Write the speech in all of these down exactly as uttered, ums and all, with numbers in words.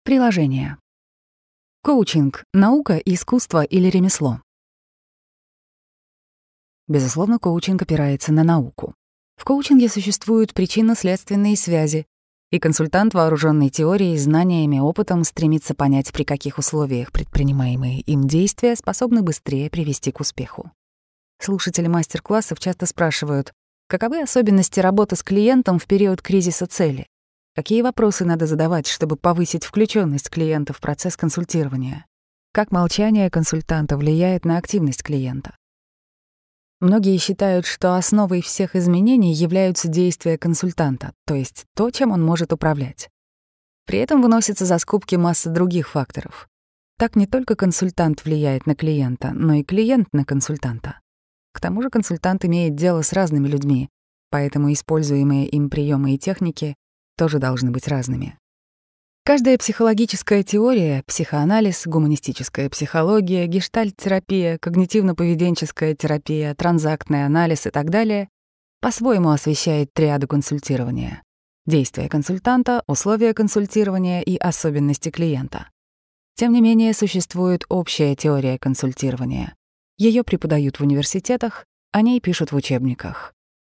Приложение. Коучинг — наука, искусство или ремесло? Безусловно, коучинг опирается на науку. В коучинге существуют причинно-следственные связи, и консультант, вооруженный теорией, знаниями, опытом, стремится понять, при каких условиях предпринимаемые им действия способны быстрее привести к успеху. Слушатели мастер-классов часто спрашивают, каковы особенности работы с клиентом в период кризиса цели? Какие вопросы надо задавать, чтобы повысить включенность клиента в процесс консультирования? Как молчание консультанта влияет на активность клиента? Многие считают, что основой всех изменений являются действия консультанта, то есть то, чем он может управлять. При этом выносится за скобки масса других факторов. Так не только консультант влияет на клиента, но и клиент на консультанта. К тому же консультант имеет дело с разными людьми, поэтому используемые им приемы и техники тоже должны быть разными. Каждая психологическая теория — психоанализ, гуманистическая психология, гештальт-терапия, когнитивно-поведенческая терапия, транзактный анализ и так далее — по-своему освещает триаду консультирования: действия консультанта, условия консультирования и особенности клиента. Тем не менее, существует общая теория консультирования. Ее преподают в университетах, о ней пишут в учебниках.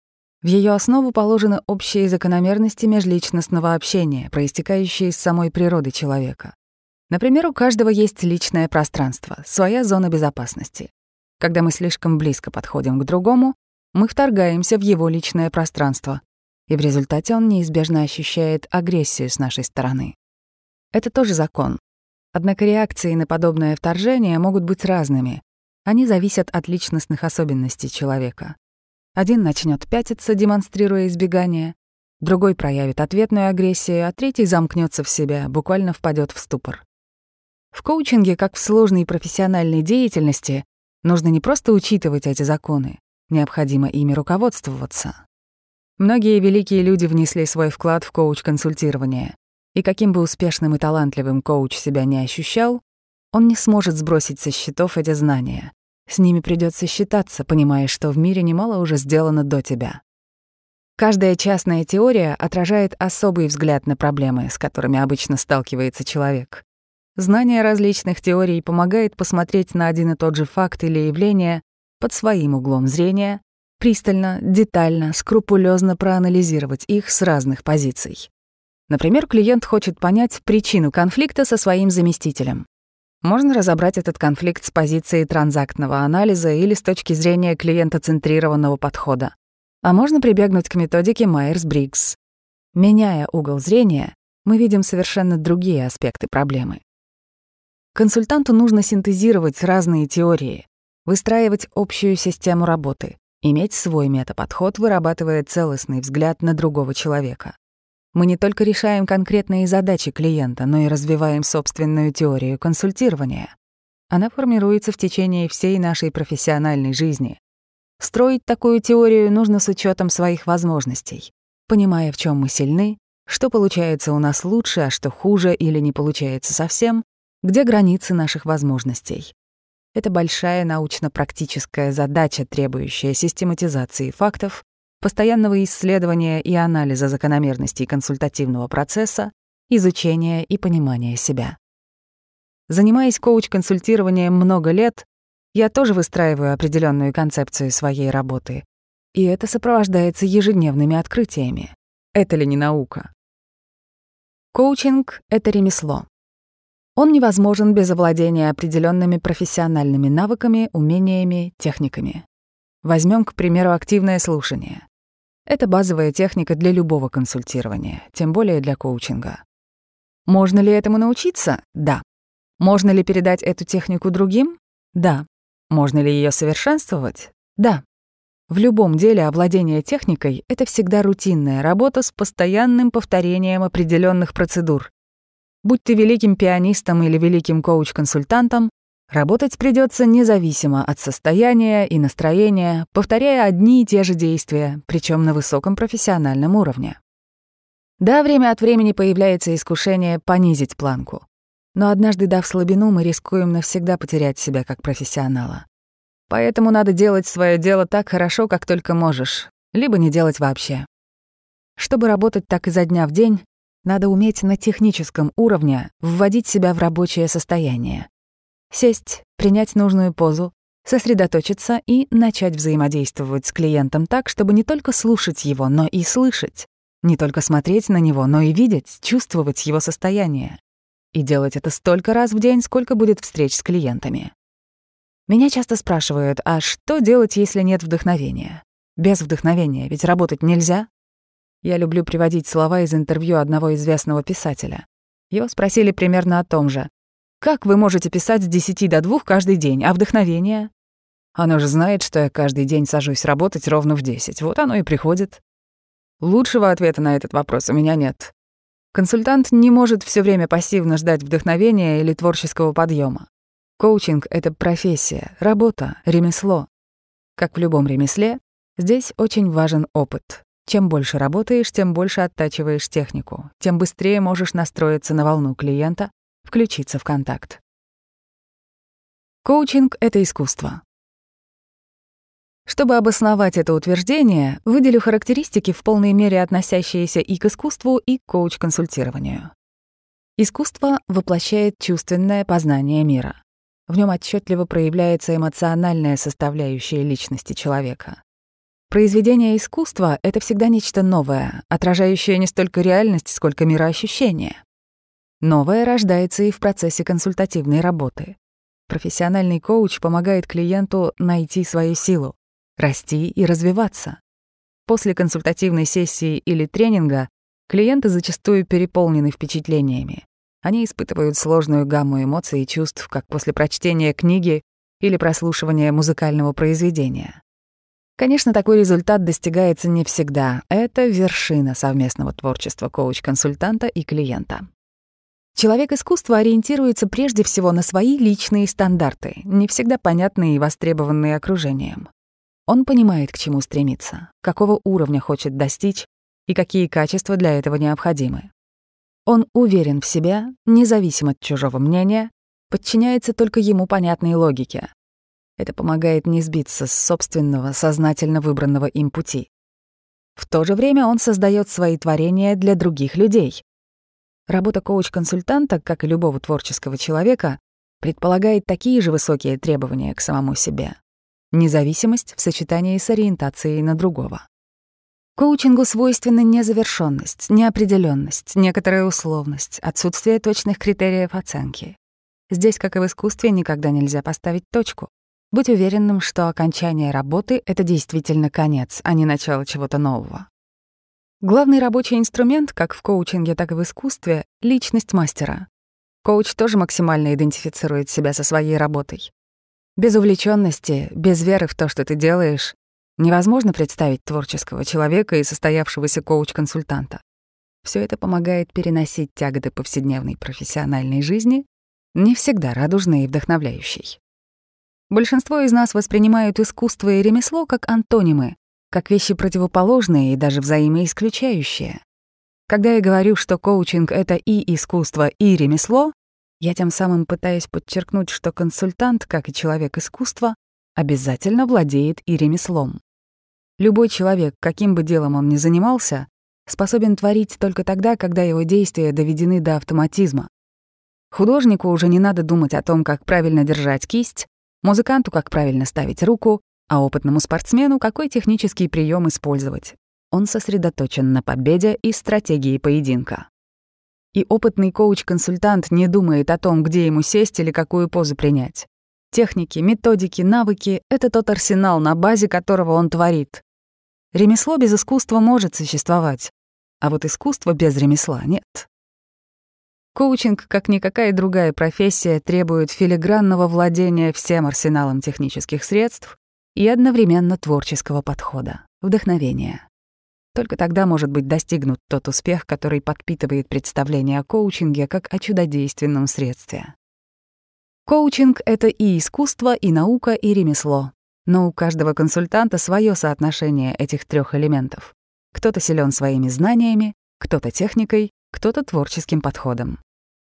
В ее основу положены общие закономерности межличностного общения, проистекающие из самой природы человека. Например, у каждого есть личное пространство, своя зона безопасности. Когда мы слишком близко подходим к другому, мы вторгаемся в его личное пространство, и в результате он неизбежно ощущает агрессию с нашей стороны. Это тоже закон. Однако реакции на подобное вторжение могут быть разными. Они зависят от личностных особенностей человека. Один начнет пятиться, демонстрируя избегание, другой проявит ответную агрессию, а третий замкнется в себя, буквально впадет в ступор. В коучинге, как в сложной профессиональной деятельности, нужно не просто учитывать эти законы, необходимо ими руководствоваться. Многие великие люди внесли свой вклад в коуч-консультирование, и каким бы успешным и талантливым коуч себя не ощущал, он не сможет сбросить со счетов эти знания. С ними придется считаться, понимая, что в мире немало уже сделано до тебя. Каждая частная теория отражает особый взгляд на проблемы, с которыми обычно сталкивается человек. Знание различных теорий помогает посмотреть на один и тот же факт или явление под своим углом зрения, пристально, детально, скрупулезно проанализировать их с разных позиций. Например, клиент хочет понять причину конфликта со своим заместителем. Можно разобрать этот конфликт с позиции транзактного анализа или с точки зрения клиентоцентрированного подхода. А можно прибегнуть к методике Майерс-Бриггс. Меняя угол зрения, мы видим совершенно другие аспекты проблемы. Консультанту нужно синтезировать разные теории, выстраивать общую систему работы, иметь свой метаподход, вырабатывая целостный взгляд на другого человека. Мы не только решаем конкретные задачи клиента, но и развиваем собственную теорию консультирования. Она формируется в течение всей нашей профессиональной жизни. Строить такую теорию нужно с учетом своих возможностей, понимая, в чем мы сильны, что получается у нас лучше, а что хуже или не получается совсем, где границы наших возможностей. Это большая научно-практическая задача, требующая систематизации фактов, постоянного исследования и анализа закономерностей консультативного процесса, изучения и понимания себя. Занимаясь коуч-консультированием много лет, я тоже выстраиваю определенную концепцию своей работы, и это сопровождается ежедневными открытиями. Это ли не наука? Коучинг — это ремесло. Он невозможен без овладения определенными профессиональными навыками, умениями, техниками. Возьмем, к примеру, активное слушание. Это базовая техника для любого консультирования, тем более для коучинга. Можно ли этому научиться? Да. Можно ли передать эту технику другим? Да. Можно ли ее совершенствовать? Да. В любом деле овладение техникой — это всегда рутинная работа с постоянным повторением определенных процедур. Будь ты великим пианистом или великим коуч-консультантом, работать придется независимо от состояния и настроения, повторяя одни и те же действия, причем на высоком профессиональном уровне. Да, время от времени появляется искушение понизить планку. Но однажды дав слабину, мы рискуем навсегда потерять себя как профессионала. Поэтому надо делать свое дело так хорошо, как только можешь, либо не делать вообще. Чтобы работать так изо дня в день, Надо уметь на техническом уровне вводить себя в рабочее состояние. Сесть, принять нужную позу, сосредоточиться и начать взаимодействовать с клиентом так, чтобы не только слушать его, но и слышать. Не только смотреть на него, но и видеть, чувствовать его состояние. И делать это столько раз в день, сколько будет встреч с клиентами. Меня часто спрашивают, а что делать, если нет вдохновения? Без вдохновения ведь работать нельзя. Я люблю приводить слова из интервью одного известного писателя. Его спросили примерно о том же. «Как вы можете писать с десяти до двух каждый день, а вдохновение?» «Оно же знает, что я каждый день сажусь работать ровно в десять. Вот оно и приходит». Лучшего ответа на этот вопрос у меня нет. Консультант не может все время пассивно ждать вдохновения или творческого подъема. Коучинг — это профессия, работа, ремесло. Как в любом ремесле, здесь очень важен опыт. Чем больше работаешь, тем больше оттачиваешь технику, тем быстрее можешь настроиться на волну клиента, включиться в контакт. Коучинг — это искусство. Чтобы обосновать это утверждение, выделю характеристики, в полной мере относящиеся и к искусству, и к коуч-консультированию. Искусство воплощает чувственное познание мира. В нем отчетливо проявляется эмоциональная составляющая личности человека. Произведение искусства — это всегда нечто новое, отражающее не столько реальность, сколько мироощущение. Новое рождается и в процессе консультативной работы. Профессиональный коуч помогает клиенту найти свою силу, расти и развиваться. После консультативной сессии или тренинга клиенты зачастую переполнены впечатлениями. Они испытывают сложную гамму эмоций и чувств, как после прочтения книги или прослушивания музыкального произведения. Конечно, такой результат достигается не всегда. Это вершина совместного творчества коуч-консультанта и клиента. Человек искусства ориентируется прежде всего на свои личные стандарты, не всегда понятные и востребованные окружением. Он понимает, к чему стремиться, какого уровня хочет достичь и какие качества для этого необходимы. Он уверен в себе, независим от чужого мнения, подчиняется только ему понятной логике. Это помогает не сбиться с собственного, сознательно выбранного им пути. В то же время он создает свои творения для других людей. Работа коуч-консультанта, как и любого творческого человека, предполагает такие же высокие требования к самому себе. Независимость в сочетании с ориентацией на другого. Коучингу свойственна незавершенность, неопределенность, некоторая условность, отсутствие точных критериев оценки. Здесь, как и в искусстве, никогда нельзя поставить точку. Будь уверенным, что окончание работы — это действительно конец, а не начало чего-то нового. Главный рабочий инструмент, как в коучинге, так и в искусстве — личность мастера. Коуч тоже максимально идентифицирует себя со своей работой. Без увлеченности, без веры в то, что ты делаешь, невозможно представить творческого человека и состоявшегося коуч-консультанта. Все это помогает переносить тяготы повседневной профессиональной жизни, не всегда радужной и вдохновляющей. Большинство из нас воспринимают искусство и ремесло как антонимы, как вещи противоположные и даже взаимоисключающие. Когда я говорю, что коучинг — это и искусство, и ремесло, я тем самым пытаюсь подчеркнуть, что консультант, как и человек искусства, обязательно владеет и ремеслом. Любой человек, каким бы делом он ни занимался, способен творить только тогда, когда его действия доведены до автоматизма. Художнику уже не надо думать о том, как правильно держать кисть, музыканту, как правильно ставить руку, а опытному спортсмену, какой технический прием использовать. Он сосредоточен на победе и стратегии поединка. И опытный коуч-консультант не думает о том, где ему сесть или какую позу принять. Техники, методики, навыки — это тот арсенал, на базе которого он творит. Ремесло без искусства может существовать, а вот искусство без ремесла нет. Коучинг, как никакая другая профессия, требует филигранного владения всем арсеналом технических средств и одновременно творческого подхода, вдохновения. Только тогда может быть достигнут тот успех, который подпитывает представление о коучинге как о чудодейственном средстве. Коучинг — это и искусство, и наука, и ремесло. Но у каждого консультанта свое соотношение этих трех элементов. Кто-то силен своими знаниями, кто-то техникой, кто-то творческим подходом.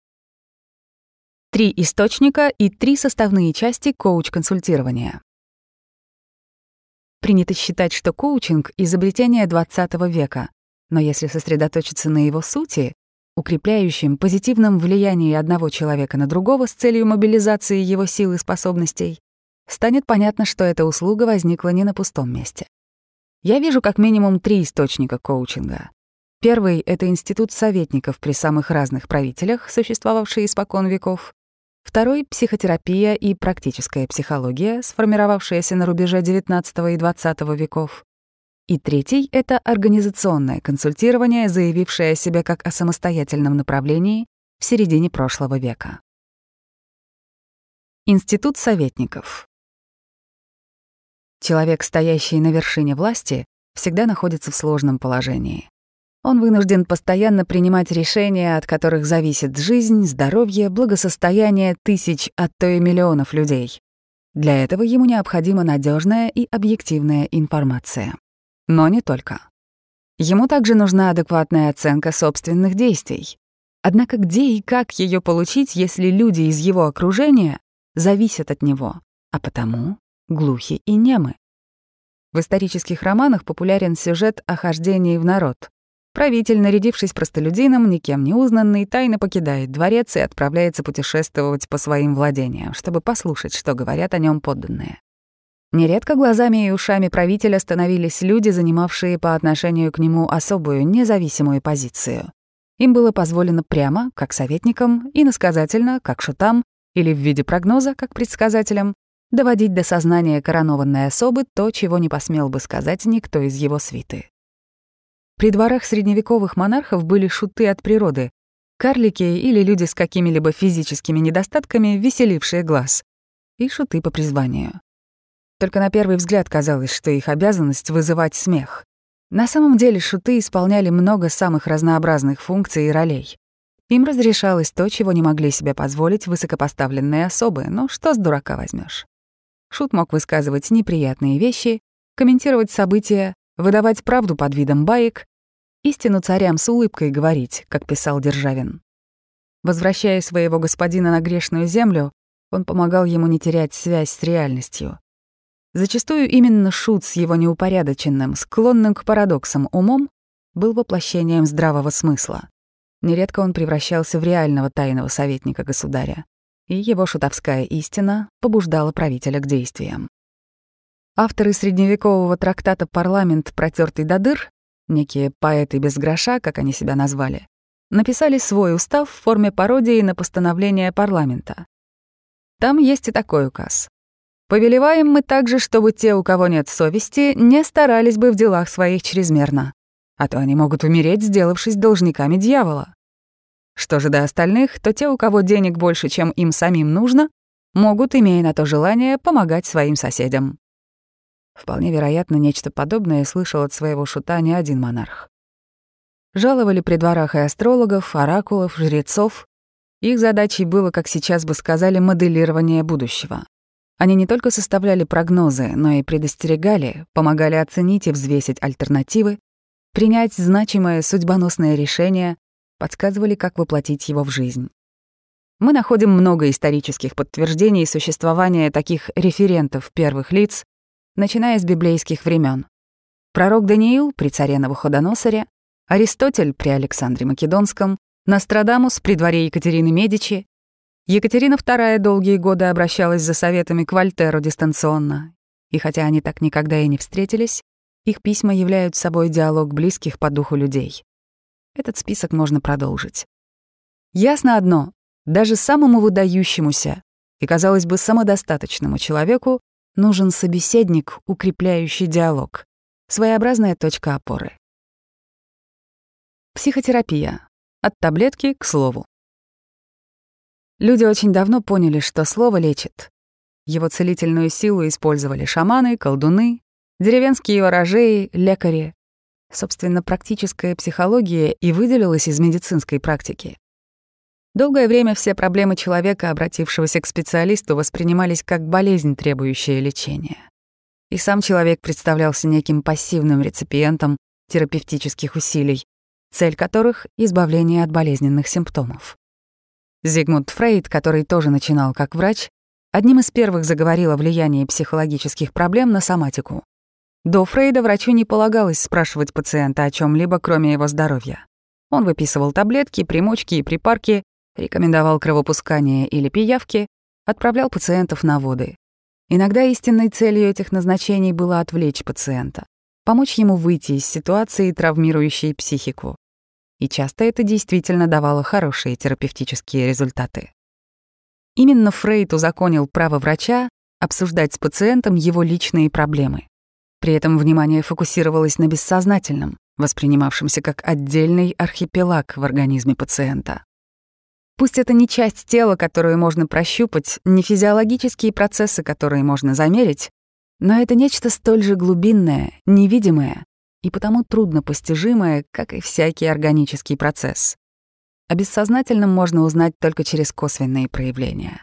Три источника и три составные части коуч-консультирования. Принято считать, что коучинг — изобретение двадцатого века, но если сосредоточиться на его сути, укрепляющем позитивном влиянии одного человека на другого с целью мобилизации его сил и способностей, станет понятно, что эта услуга возникла не на пустом месте. Я вижу как минимум три источника коучинга. Первый — это институт советников при самых разных правителях, существовавший испокон веков. Второй — психотерапия и практическая психология, сформировавшаяся на рубеже девятнадцатого и двадцатого веков. И третий — это организационное консультирование, заявившее о себе как о самостоятельном направлении в середине прошлого века. Институт советников. Человек, стоящий на вершине власти, всегда находится в сложном положении. Он вынужден постоянно принимать решения, от которых зависит жизнь, здоровье, благосостояние тысяч, а то и миллионов людей. Для этого ему необходима надежная и объективная информация. Но не только. Ему также нужна адекватная оценка собственных действий. Однако где и как ее получить, если люди из его окружения зависят от него, а потому глухи и немы? В исторических романах популярен сюжет о хождении в народ. Правитель, нарядившись простолюдином, никем не узнанный, тайно покидает дворец и отправляется путешествовать по своим владениям, чтобы послушать, что говорят о нем подданные. Нередко глазами и ушами правителя становились люди, занимавшие по отношению к нему особую, независимую позицию. Им было позволено прямо, как советникам, иносказательно, как шутам, или в виде прогноза, как предсказателям, доводить до сознания коронованной особы то, чего не посмел бы сказать никто из его свиты. При дворах средневековых монархов были шуты от природы, карлики или люди с какими-либо физическими недостатками, веселившие глаз, и шуты по призванию. Только на первый взгляд казалось, что их обязанность — вызывать смех. На самом деле шуты исполняли много самых разнообразных функций и ролей. Им разрешалось то, чего не могли себе позволить высокопоставленные особы, но что с дурака возьмешь? Шут мог высказывать неприятные вещи, комментировать события, выдавать правду под видом баек, истину царям с улыбкой говорить, как писал Державин. Возвращая своего господина на грешную землю, он помогал ему не терять связь с реальностью. Зачастую именно шут с его неупорядоченным, склонным к парадоксам умом был воплощением здравого смысла. Нередко он превращался в реального тайного советника государя, и его шутовская истина побуждала правителя к действиям. Авторы средневекового трактата «Парламент, протертый до дыр», некие поэты без гроша, как они себя назвали, написали свой устав в форме пародии на постановление парламента. Там есть и такой указ. «Повелеваем мы также, чтобы те, у кого нет совести, не старались бы в делах своих чрезмерно, а то они могут умереть, сделавшись должниками дьявола. Что же до остальных, то те, у кого денег больше, чем им самим нужно, могут, имея на то желание, помогать своим соседям». Вполне вероятно, нечто подобное слышал от своего шута не один монарх. Жаловали при дворах и астрологов, оракулов, жрецов. Их задачей было, как сейчас бы сказали, моделирование будущего. Они не только составляли прогнозы, но и предостерегали, помогали оценить и взвесить альтернативы, принять значимое судьбоносное решение, подсказывали, как воплотить его в жизнь. Мы находим много исторических подтверждений существования таких референтов первых лиц, начиная с библейских времен. Пророк Даниил при царе Навуходоносоре, Аристотель при Александре Македонском, Нострадамус при дворе Екатерины Медичи. Екатерина вторая долгие годы обращалась за советами к Вольтеру дистанционно, и хотя они так никогда и не встретились, их письма являются собой диалог близких по духу людей. Этот список можно продолжить. Ясно одно: даже самому выдающемуся и, казалось бы, самодостаточному человеку нужен собеседник, укрепляющий диалог, своеобразная точка опоры. Психотерапия. От таблетки к слову. Люди очень давно поняли, что слово лечит. Его целительную силу использовали шаманы, колдуны, деревенские ворожеи, лекари. Собственно, практическая психология и выделилась из медицинской практики. Долгое время все проблемы человека, обратившегося к специалисту, воспринимались как болезнь, требующая лечения. И сам человек представлялся неким пассивным реципиентом терапевтических усилий, цель которых — избавление от болезненных симптомов. Зигмунд Фрейд, который тоже начинал как врач, одним из первых заговорил о влиянии психологических проблем на соматику. До Фрейда врачу не полагалось спрашивать пациента о чем-либо, кроме его здоровья. Он выписывал таблетки, примочки и припарки, рекомендовал кровопускание или пиявки, отправлял пациентов на воды. Иногда истинной целью этих назначений было отвлечь пациента, помочь ему выйти из ситуации, травмирующей психику. И часто это действительно давало хорошие терапевтические результаты. Именно Фрейд узаконил право врача обсуждать с пациентом его личные проблемы. При этом внимание фокусировалось на бессознательном, воспринимавшемся как отдельный архипелаг в организме пациента. Пусть это не часть тела, которую можно прощупать, не физиологические процессы, которые можно замерить, но это нечто столь же глубинное, невидимое и потому трудно постижимое, как и всякий органический процесс. О бессознательном можно узнать только через косвенные проявления.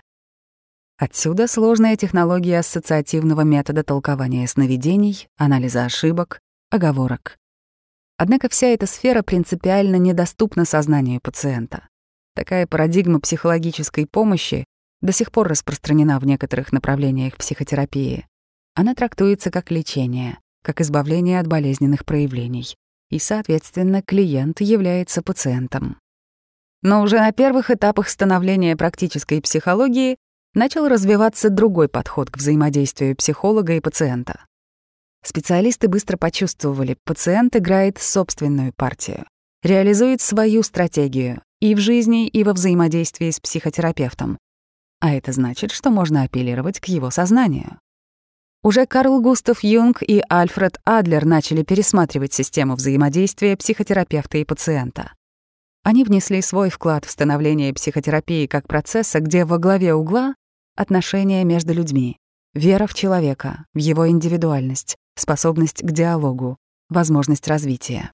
Отсюда сложная технология ассоциативного метода толкования сновидений, анализа ошибок, оговорок. Однако вся эта сфера принципиально недоступна сознанию пациента. Такая парадигма психологической помощи до сих пор распространена в некоторых направлениях психотерапии. Она трактуется как лечение, как избавление от болезненных проявлений, и, соответственно, клиент является пациентом. Но уже на первых этапах становления практической психологии начал развиваться другой подход к взаимодействию психолога и пациента. Специалисты быстро почувствовали, пациент играет собственную партию, реализует свою стратегию и в жизни, и во взаимодействии с психотерапевтом. А это значит, что можно апеллировать к его сознанию. Уже Карл Густав Юнг и Альфред Адлер начали пересматривать систему взаимодействия психотерапевта и пациента. Они внесли свой вклад в становление психотерапии как процесса, где во главе угла отношения между людьми, вера в человека, в его индивидуальность, способность к диалогу, возможность развития.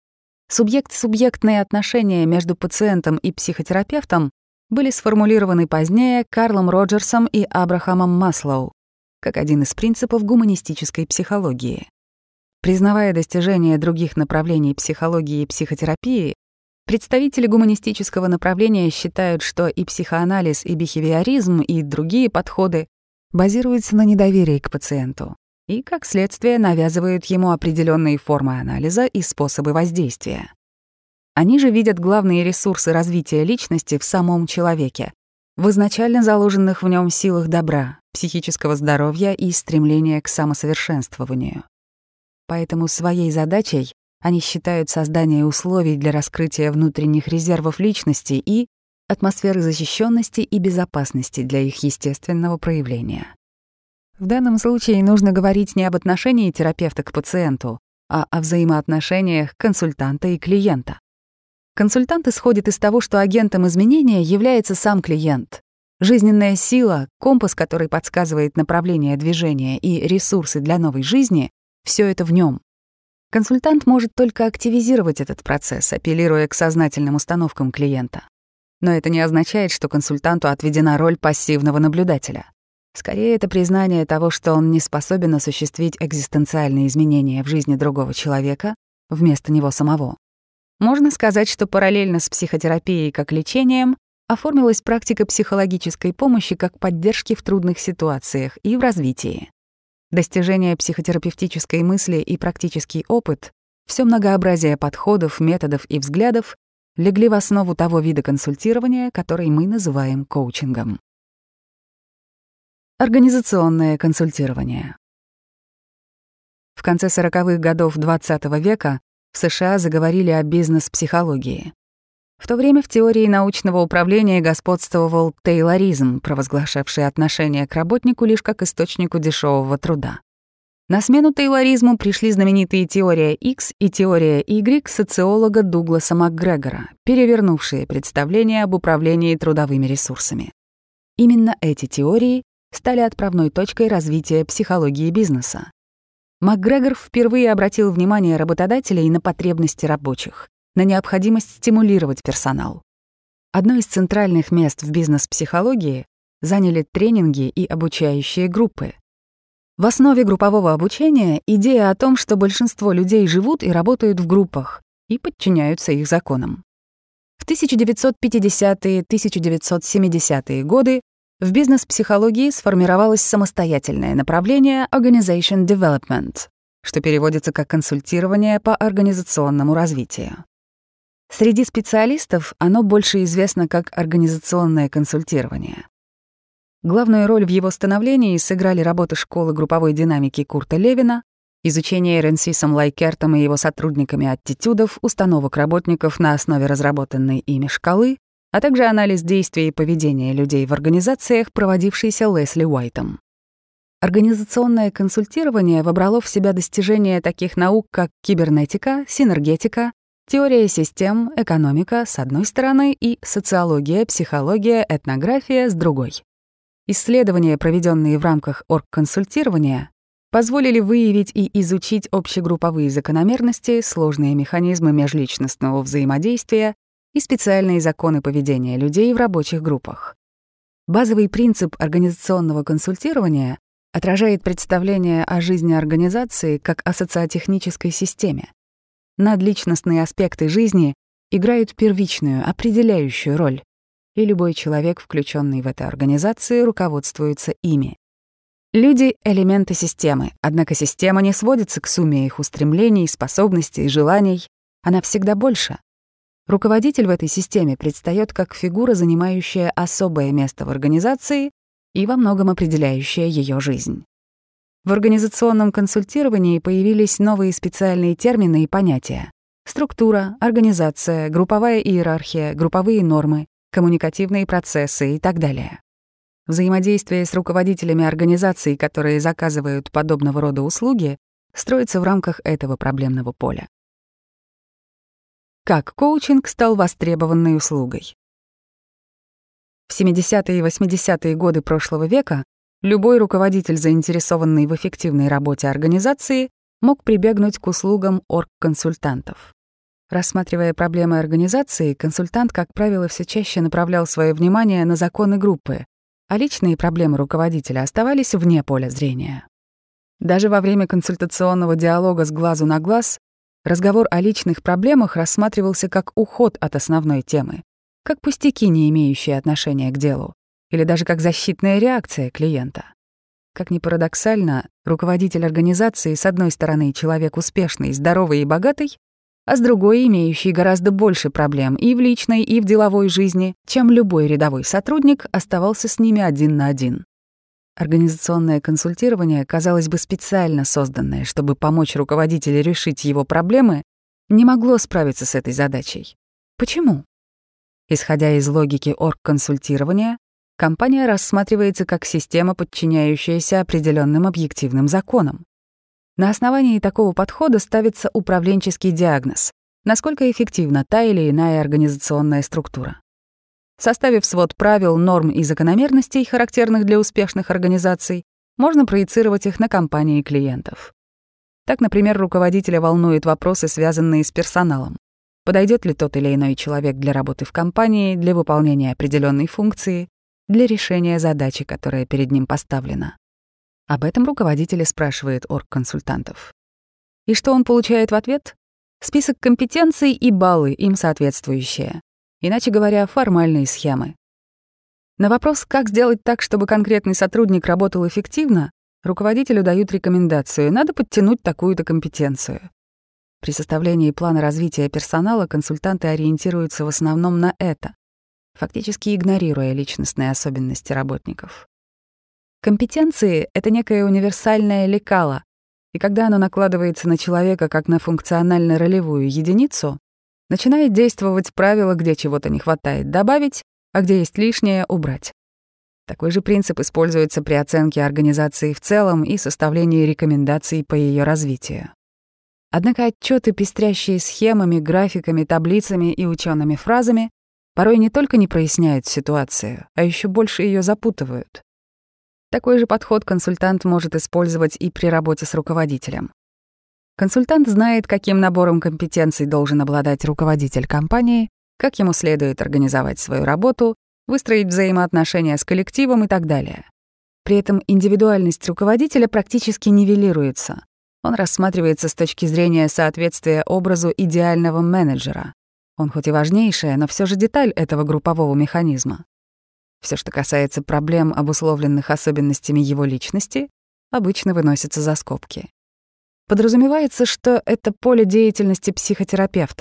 Субъект-субъектные отношения между пациентом и психотерапевтом были сформулированы позднее Карлом Роджерсом и Абрахамом Маслоу как один из принципов гуманистической психологии. Признавая достижения других направлений психологии и психотерапии, представители гуманистического направления считают, что и психоанализ, и бихевиоризм, и другие подходы базируются на недоверии к пациенту и, как следствие, навязывают ему определенные формы анализа и способы воздействия. Они же видят главные ресурсы развития личности в самом человеке, в изначально заложенных в нем силах добра, психического здоровья и стремления к самосовершенствованию. Поэтому своей задачей они считают создание условий для раскрытия внутренних резервов личности и атмосферы защищенности и безопасности для их естественного проявления. В данном случае нужно говорить не об отношении терапевта к пациенту, а о взаимоотношениях консультанта и клиента. Консультант исходит из того, что агентом изменения является сам клиент. Жизненная сила, компас, который подсказывает направление движения и ресурсы для новой жизни — все это в нем. Консультант может только активизировать этот процесс, апеллируя к сознательным установкам клиента. Но это не означает, что консультанту отведена роль пассивного наблюдателя. Скорее, это признание того, что он не способен осуществить экзистенциальные изменения в жизни другого человека вместо него самого. Можно сказать, что параллельно с психотерапией как лечением оформилась практика психологической помощи как поддержки в трудных ситуациях и в развитии. Достижение психотерапевтической мысли и практический опыт, все многообразие подходов, методов и взглядов легли в основу того вида консультирования, который мы называем коучингом. Организационное консультирование. В конце сороковых годов двадцатого века в США заговорили о бизнес-психологии. В то время в теории научного управления господствовал тейлоризм, провозглашавший отношение к работнику лишь как источнику дешевого труда. На смену тейлоризму пришли знаменитые теория X и теория Y социолога Дугласа Макгрегора, перевернувшие представление об управлении трудовыми ресурсами. Именно эти теории стали отправной точкой развития психологии бизнеса. Макгрегор впервые обратил внимание работодателей на потребности рабочих, на необходимость стимулировать персонал. Одно из центральных мест в бизнес-психологии заняли тренинги и обучающие группы. В основе группового обучения идея о том, что большинство людей живут и работают в группах и подчиняются их законам. В тысяча девятьсот пятидесятые — тысяча девятьсот семидесятые годы в бизнес-психологии сформировалось самостоятельное направление Organization Development, что переводится как консультирование по организационному развитию. Среди специалистов оно больше известно как организационное консультирование. Главную роль в его становлении сыграли работы школы групповой динамики Курта Левина, изучение Ренсисом Лайкертом и его сотрудниками аттитюдов, установок работников на основе разработанной ими шкалы, а также анализ действий и поведения людей в организациях, проводившийся Лесли Уайтом. Организационное консультирование вобрало в себя достижения таких наук, как кибернетика, синергетика, теория систем, экономика с одной стороны и социология, психология, этнография с другой. Исследования, проведенные в рамках оргконсультирования, позволили выявить и изучить общегрупповые закономерности, сложные механизмы межличностного взаимодействия и специальные законы поведения людей в рабочих группах. Базовый принцип организационного консультирования отражает представление о жизни организации как о социотехнической системе. Надличностные аспекты жизни играют первичную, определяющую роль, и любой человек, включенный в эту организацию, руководствуется ими. Люди — элементы системы, однако система не сводится к сумме их устремлений, способностей, желаний, она всегда больше. Руководитель в этой системе предстаёт как фигура, занимающая особое место в организации и во многом определяющая её жизнь. В организационном консультировании появились новые специальные термины и понятия: структура, организация, групповая иерархия, групповые нормы, коммуникативные процессы и так далее. Взаимодействие с руководителями организаций, которые заказывают подобного рода услуги, строится в рамках этого проблемного поля. Как коучинг стал востребованной услугой? В семидесятые и восьмидесятые годы прошлого века любой руководитель, заинтересованный в эффективной работе организации, мог прибегнуть к услугам оргконсультантов. Рассматривая проблемы организации, консультант, как правило, все чаще направлял свое внимание на законы группы, а личные проблемы руководителя оставались вне поля зрения. Даже во время консультационного диалога с глазу на глаз разговор о личных проблемах рассматривался как уход от основной темы, как пустяки, не имеющие отношения к делу, или даже как защитная реакция клиента. Как ни парадоксально, руководитель организации, с одной стороны, человек успешный, здоровый и богатый, а с другой — имеющий гораздо больше проблем и в личной, и в деловой жизни, чем любой рядовой сотрудник, оставался с ними один на один. Организационное консультирование, казалось бы, специально созданное, чтобы помочь руководителю решить его проблемы, не могло справиться с этой задачей. Почему? Исходя из логики оргконсультирования, компания рассматривается как система, подчиняющаяся определенным объективным законам. На основании такого подхода ставится управленческий диагноз, насколько эффективна та или иная организационная структура. Составив свод правил, норм и закономерностей, характерных для успешных организаций, можно проецировать их на компании клиентов. Так, например, руководителя волнуют вопросы, связанные с персоналом. Подойдет ли тот или иной человек для работы в компании, для выполнения определенной функции, для решения задачи, которая перед ним поставлена. Об этом руководитель спрашивает оргконсультантов. И что он получает в ответ? Список компетенций и баллы, им соответствующие. Иначе говоря, формальные схемы. На вопрос, как сделать так, чтобы конкретный сотрудник работал эффективно, руководителю дают рекомендацию: надо подтянуть такую-то компетенцию. При составлении плана развития персонала консультанты ориентируются в основном на это, фактически игнорируя личностные особенности работников. Компетенции — это некое универсальное лекало, и когда оно накладывается на человека как на функционально-ролевую единицу, начинает действовать правило, где чего-то не хватает — добавить, а где есть лишнее — убрать. Такой же принцип используется при оценке организации в целом и составлении рекомендаций по ее развитию. Однако отчеты, пестрящие схемами, графиками, таблицами и учеными фразами, порой не только не проясняют ситуацию, а еще больше ее запутывают. Такой же подход консультант может использовать и при работе с руководителем. Консультант знает, каким набором компетенций должен обладать руководитель компании, как ему следует организовать свою работу, выстроить взаимоотношения с коллективом и так далее. При этом индивидуальность руководителя практически нивелируется. Он рассматривается с точки зрения соответствия образу идеального менеджера. Он хоть и важнейшая, но все же деталь этого группового механизма. Все, что касается проблем, обусловленных особенностями его личности, обычно выносится за скобки. Подразумевается, что это поле деятельности психотерапевта,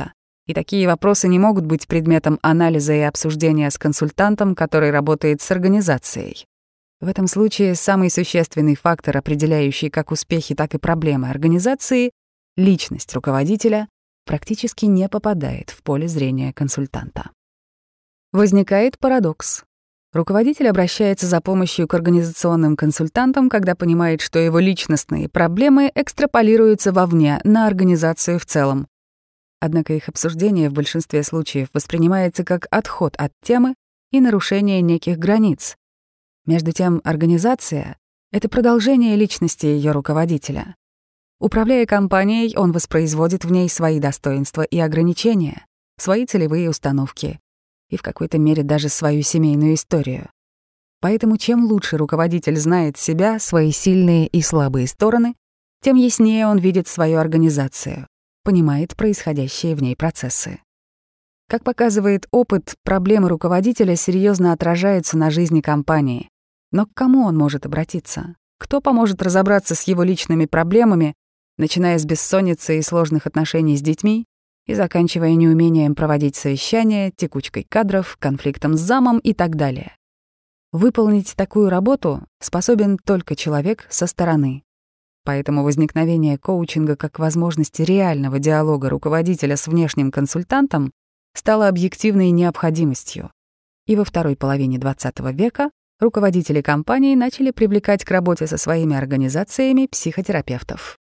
И такие вопросы не могут быть предметом анализа и обсуждения с консультантом, который работает с организацией. В этом случае самый существенный фактор, определяющий как успехи, так и проблемы организации — личность руководителя, практически не попадает в поле зрения консультанта. Возникает парадокс. Руководитель обращается за помощью к организационным консультантам, когда понимает, что его личностные проблемы экстраполируются вовне, на организацию в целом. Однако их обсуждение в большинстве случаев воспринимается как отход от темы и нарушение неких границ. Между тем, организация — это продолжение личности ее руководителя. Управляя компанией, он воспроизводит в ней свои достоинства и ограничения, свои целевые установки и в какой-то мере даже свою семейную историю. Поэтому чем лучше руководитель знает себя, свои сильные и слабые стороны, тем яснее он видит свою организацию, понимает происходящие в ней процессы. Как показывает опыт, проблемы руководителя серьезно отражаются на жизни компании. Но к кому он может обратиться? Кто поможет разобраться с его личными проблемами, начиная с бессонницы и сложных отношений с детьми и заканчивая неумением проводить совещания, текучкой кадров, конфликтом с замом и так далее? Выполнить такую работу способен только человек со стороны. Поэтому возникновение коучинга как возможности реального диалога руководителя с внешним консультантом стало объективной необходимостью. И во второй половине двадцатого века руководители компаний начали привлекать к работе со своими организациями психотерапевтов.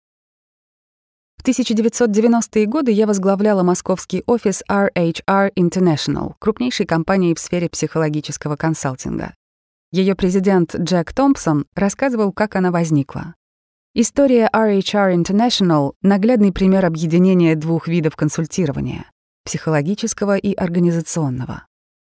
В тысяча девятьсот девяностые годы я возглавляла московский офис ар эйч ар International, крупнейшей компании в сфере психологического консалтинга. Ее президент Джек Томпсон рассказывал, как она возникла. История ар эйч ар International — наглядный пример объединения двух видов консультирования — психологического и организационного.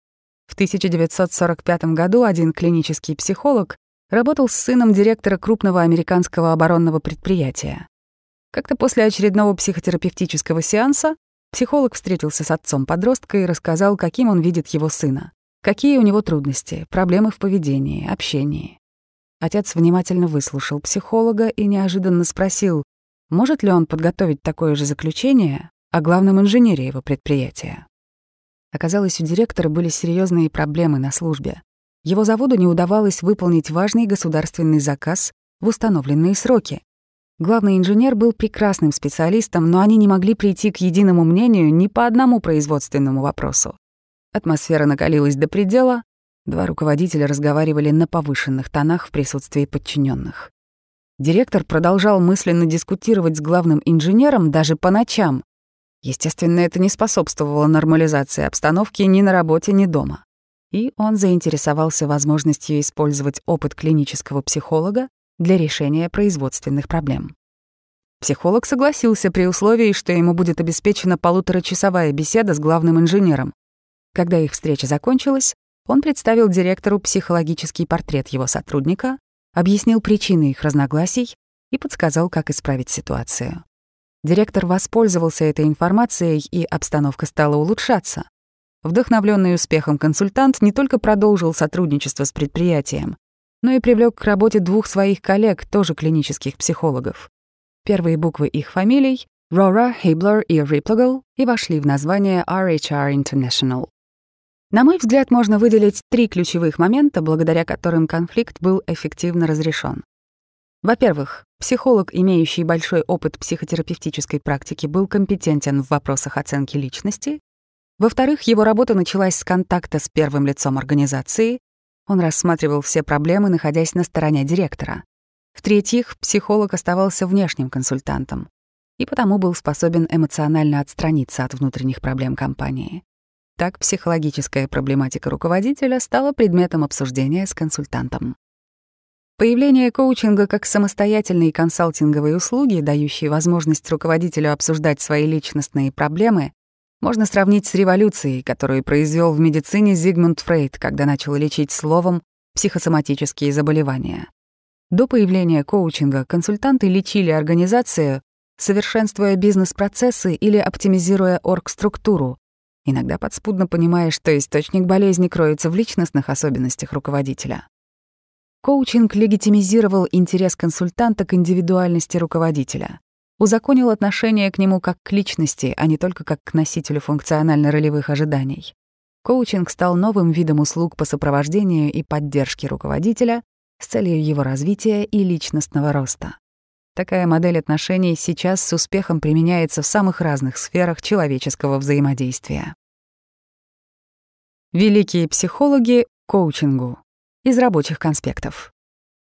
В тысяча девятьсот сорок пятом году один клинический психолог работал с сыном директора крупного американского оборонного предприятия. Как-то после очередного психотерапевтического сеанса психолог встретился с отцом подростка и рассказал, каким он видит его сына, какие у него трудности, проблемы в поведении, общении. Отец внимательно выслушал психолога и неожиданно спросил, может ли он подготовить такое же заключение о главном инженере его предприятия. Оказалось, у директора были серьезные проблемы на службе. Его заводу не удавалось выполнить важный государственный заказ в установленные сроки. Главный инженер был прекрасным специалистом, но они не могли прийти к единому мнению ни по одному производственному вопросу. Атмосфера накалилась до предела, два руководителя разговаривали на повышенных тонах в присутствии подчиненных. Директор продолжал мысленно дискутировать с главным инженером даже по ночам. Естественно, это не способствовало нормализации обстановки ни на работе, ни дома. И он заинтересовался возможностью использовать опыт клинического психолога для решения производственных проблем. Психолог согласился при условии, что ему будет обеспечена полуторачасовая беседа с главным инженером. Когда их встреча закончилась, он представил директору психологический портрет его сотрудника, объяснил причины их разногласий и подсказал, как исправить ситуацию. Директор воспользовался этой информацией, и обстановка стала улучшаться. Вдохновленный успехом консультант не только продолжил сотрудничество с предприятием, но и привлек к работе двух своих коллег, тоже клинических психологов. Первые буквы их фамилий — Рора, Хейблер и Риплагл — и вошли в название ар эйч ар International. На мой взгляд, можно выделить три ключевых момента, благодаря которым конфликт был эффективно разрешен. Во-первых, психолог, имеющий большой опыт психотерапевтической практики, был компетентен в вопросах оценки личности. Во-вторых, его работа началась с контакта с первым лицом организации. Он рассматривал все проблемы, находясь на стороне директора. В-третьих, психолог оставался внешним консультантом и потому был способен эмоционально отстраниться от внутренних проблем компании. Так психологическая проблематика руководителя стала предметом обсуждения с консультантом. Появление коучинга как самостоятельной консалтинговой услуги, дающей возможность руководителю обсуждать свои личностные проблемы, можно сравнить с революцией, которую произвел в медицине Зигмунд Фрейд, когда начал лечить словом психосоматические заболевания. До появления коучинга консультанты лечили организацию, совершенствуя бизнес-процессы или оптимизируя оргструктуру, иногда подспудно понимая, что источник болезни кроется в личностных особенностях руководителя. Коучинг легитимизировал интерес консультанта к индивидуальности руководителя. узаконил отношение к нему как к личности, а не только как к носителю функционально-ролевых ожиданий. Коучинг стал новым видом услуг по сопровождению и поддержке руководителя с целью его развития и личностного роста. Такая модель отношений сейчас с успехом применяется в самых разных сферах человеческого взаимодействия. Великие психологи коучингу. Из рабочих конспектов.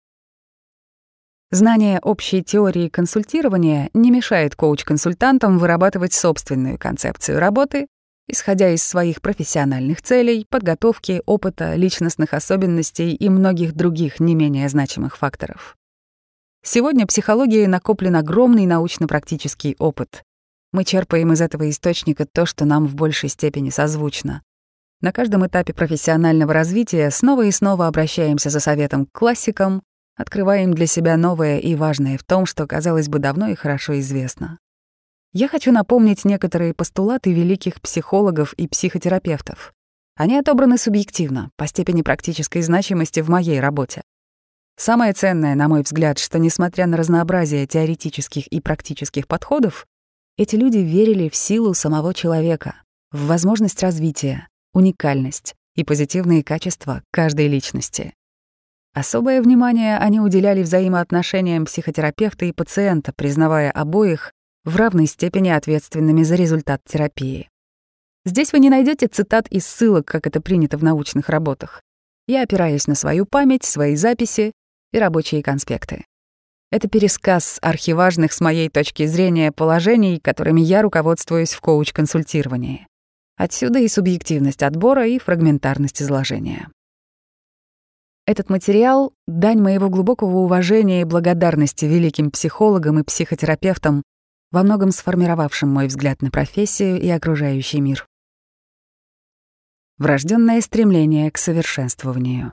Знание общей теории консультирования не мешает коуч-консультантам вырабатывать собственную концепцию работы, исходя из своих профессиональных целей, подготовки, опыта, личностных особенностей и многих других не менее значимых факторов. Сегодня психологии накоплен огромный научно-практический опыт. Мы черпаем из этого источника то, что нам в большей степени созвучно. На каждом этапе профессионального развития снова и снова обращаемся за советом к классикам, открываем для себя новое и важное в том, что, казалось бы, давно и хорошо известно. Я хочу напомнить некоторые постулаты великих психологов и психотерапевтов. Они отобраны субъективно, по степени практической значимости в моей работе. Самое ценное, на мой взгляд, что, несмотря на разнообразие теоретических и практических подходов, эти люди верили в силу самого человека, в возможность развития, уникальность и позитивные качества каждой личности. Особое внимание они уделяли взаимоотношениям психотерапевта и пациента, признавая обоих в равной степени ответственными за результат терапии. Здесь вы не найдете цитат и ссылок, как это принято в научных работах. Я опираюсь на свою память, свои записи и рабочие конспекты. Это пересказ архиважных с моей точки зрения положений, которыми я руководствуюсь в коуч-консультировании. Отсюда и субъективность отбора, и фрагментарность изложения. Этот материал — дань моего глубокого уважения и благодарности великим психологам и психотерапевтам, во многом сформировавшим мой взгляд на профессию и окружающий мир. Врожденное стремление к совершенствованию.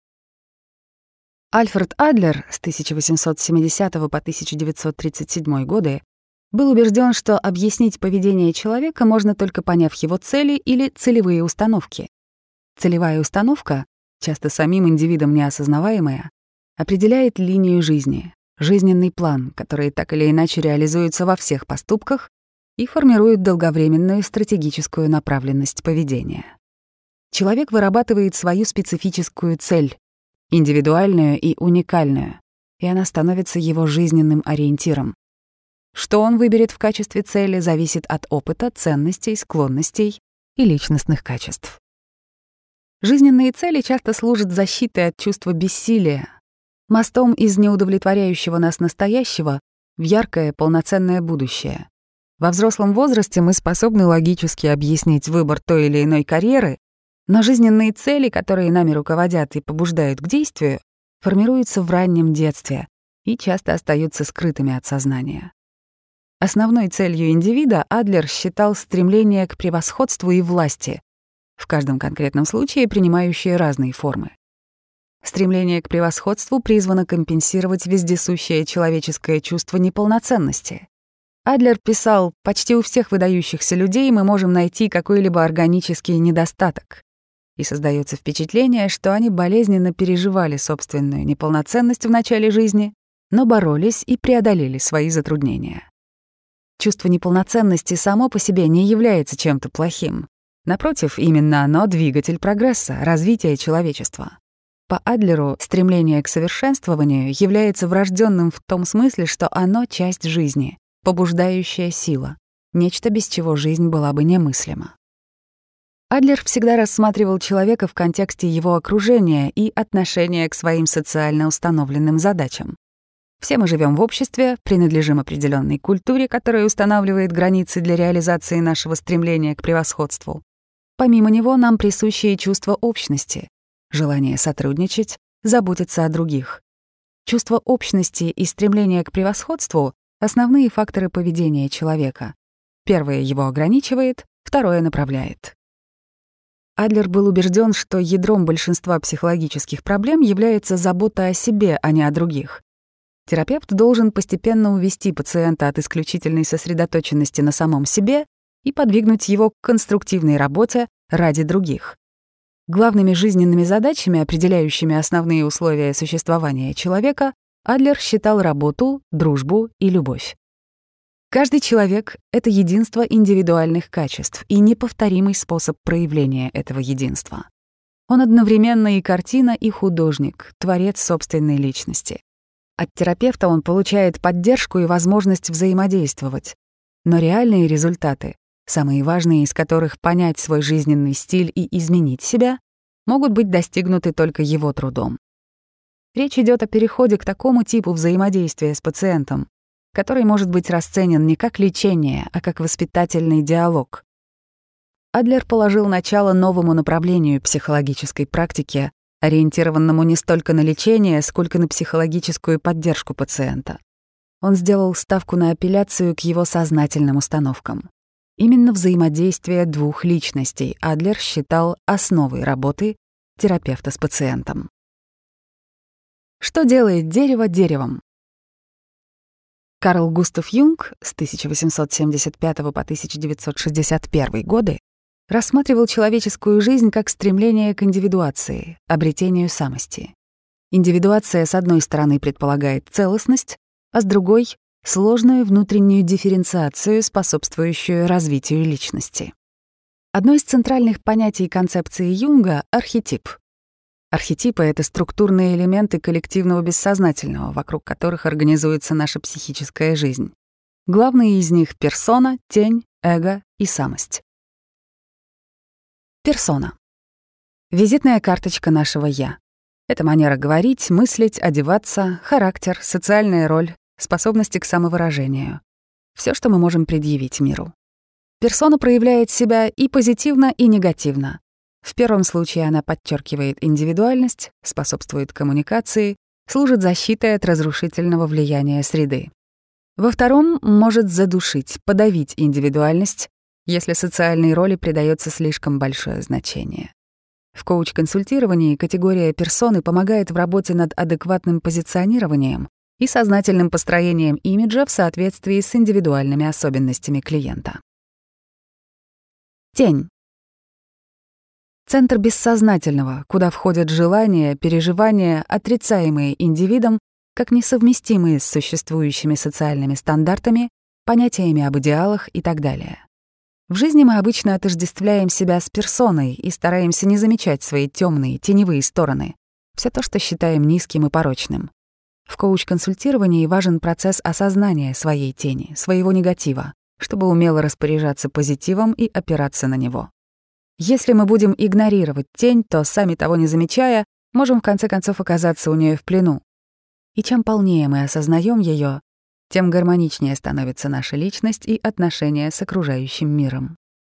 Альфред Адлер с тысяча восемьсот семидесятого по тысяча девятьсот тридцать седьмой годы был убежден, что объяснить поведение человека можно только поняв его цели или целевые установки. Целевая установка, часто самим индивидом неосознаваемая, определяет линию жизни, жизненный план, который так или иначе реализуется во всех поступках и формирует долговременную стратегическую направленность поведения. Человек вырабатывает свою специфическую цель, индивидуальную и уникальную, и она становится его жизненным ориентиром. Что он выберет в качестве цели, зависит от опыта, ценностей, склонностей и личностных качеств. Жизненные цели часто служат защитой от чувства бессилия, мостом из неудовлетворяющего нас настоящего в яркое, полноценное будущее. Во взрослом возрасте мы способны логически объяснить выбор той или иной карьеры, но жизненные цели, которые нами руководят и побуждают к действию, формируются в раннем детстве и часто остаются скрытыми от сознания. Основной целью индивида Адлер считал стремление к превосходству и власти, в каждом конкретном случае принимающие разные формы. Стремление к превосходству призвано компенсировать вездесущее человеческое чувство неполноценности. Адлер писал, почти у всех выдающихся людей мы можем найти какой-либо органический недостаток. И создается впечатление, что они болезненно переживали собственную неполноценность в начале жизни, но боролись и преодолели свои затруднения. Чувство неполноценности само по себе не является чем-то плохим. Напротив, именно оно — двигатель прогресса, развития человечества. По Адлеру стремление к совершенствованию является врожденным в том смысле, что оно — часть жизни, побуждающая сила, нечто, без чего жизнь была бы немыслима. Адлер всегда рассматривал человека в контексте его окружения и отношения к своим социально установленным задачам. Все мы живем в обществе, принадлежим определенной культуре, которая устанавливает границы для реализации нашего стремления к превосходству. Помимо него нам присущи и чувство общности, желание сотрудничать, заботиться о других. Чувство общности и стремление к превосходству — основные факторы поведения человека. Первое его ограничивает, второе направляет. Адлер был убежден, что ядром большинства психологических проблем является забота о себе, а не о других. Терапевт должен постепенно увести пациента от исключительной сосредоточенности на самом себе и подвигнуть его к конструктивной работе ради других. Главными жизненными задачами, определяющими основные условия существования человека, Адлер считал работу, дружбу и любовь. Каждый человек — это единство индивидуальных качеств и неповторимый способ проявления этого единства. Он одновременно и картина, и художник, творец собственной личности. От терапевта он получает поддержку и возможность взаимодействовать. Но реальные результаты, самые важные из которых понять свой жизненный стиль и изменить себя, могут быть достигнуты только его трудом. Речь идет о переходе к такому типу взаимодействия с пациентом, который может быть расценен не как лечение, а как воспитательный диалог. Адлер положил начало новому направлению психологической практики, ориентированному не столько на лечение, сколько на психологическую поддержку пациента. Он сделал ставку на апелляцию к его сознательным установкам. Именно взаимодействие двух личностей Адлер считал основой работы терапевта с пациентом. Что делает дерево деревом? Карл Густав Юнг с тысяча восемьсот семьдесят пятого по тысяча девятьсот шестьдесят первый годы рассматривал человеческую жизнь как стремление к индивидуации, обретению самости. Индивидуация, с одной стороны, предполагает целостность, а с другой — сложную внутреннюю дифференциацию, способствующую развитию личности. Одно из центральных понятий концепции Юнга — архетип. Архетипы — это структурные элементы коллективного бессознательного, вокруг которых организуется наша психическая жизнь. Главные из них — персона, тень, эго и самость. Персона. Визитная карточка нашего «я». Это манера говорить, мыслить, одеваться, характер, социальная роль, способности к самовыражению. Все, что мы можем предъявить миру. Персона проявляет себя и позитивно, и негативно. В первом случае она подчеркивает индивидуальность, способствует коммуникации, служит защитой от разрушительного влияния среды. Во втором может задушить, подавить индивидуальность, если социальной роли придается слишком большое значение. В коуч-консультировании категория персоны помогает в работе над адекватным позиционированием и сознательным построением имиджа в соответствии с индивидуальными особенностями клиента. Тень. Центр бессознательного, куда входят желания, переживания, отрицаемые индивидом, как несовместимые с существующими социальными стандартами, понятиями об идеалах и так далее. В жизни мы обычно отождествляем себя с персоной и стараемся не замечать свои темные, теневые стороны, все то, что считаем низким и порочным. В коуч-консультировании важен процесс осознания своей тени, своего негатива, чтобы умело распоряжаться позитивом и опираться на него. Если мы будем игнорировать тень, то, сами того не замечая, можем в конце концов оказаться у нее в плену. И чем полнее мы осознаем ее, тем гармоничнее становится наша личность и отношения с окружающим миром.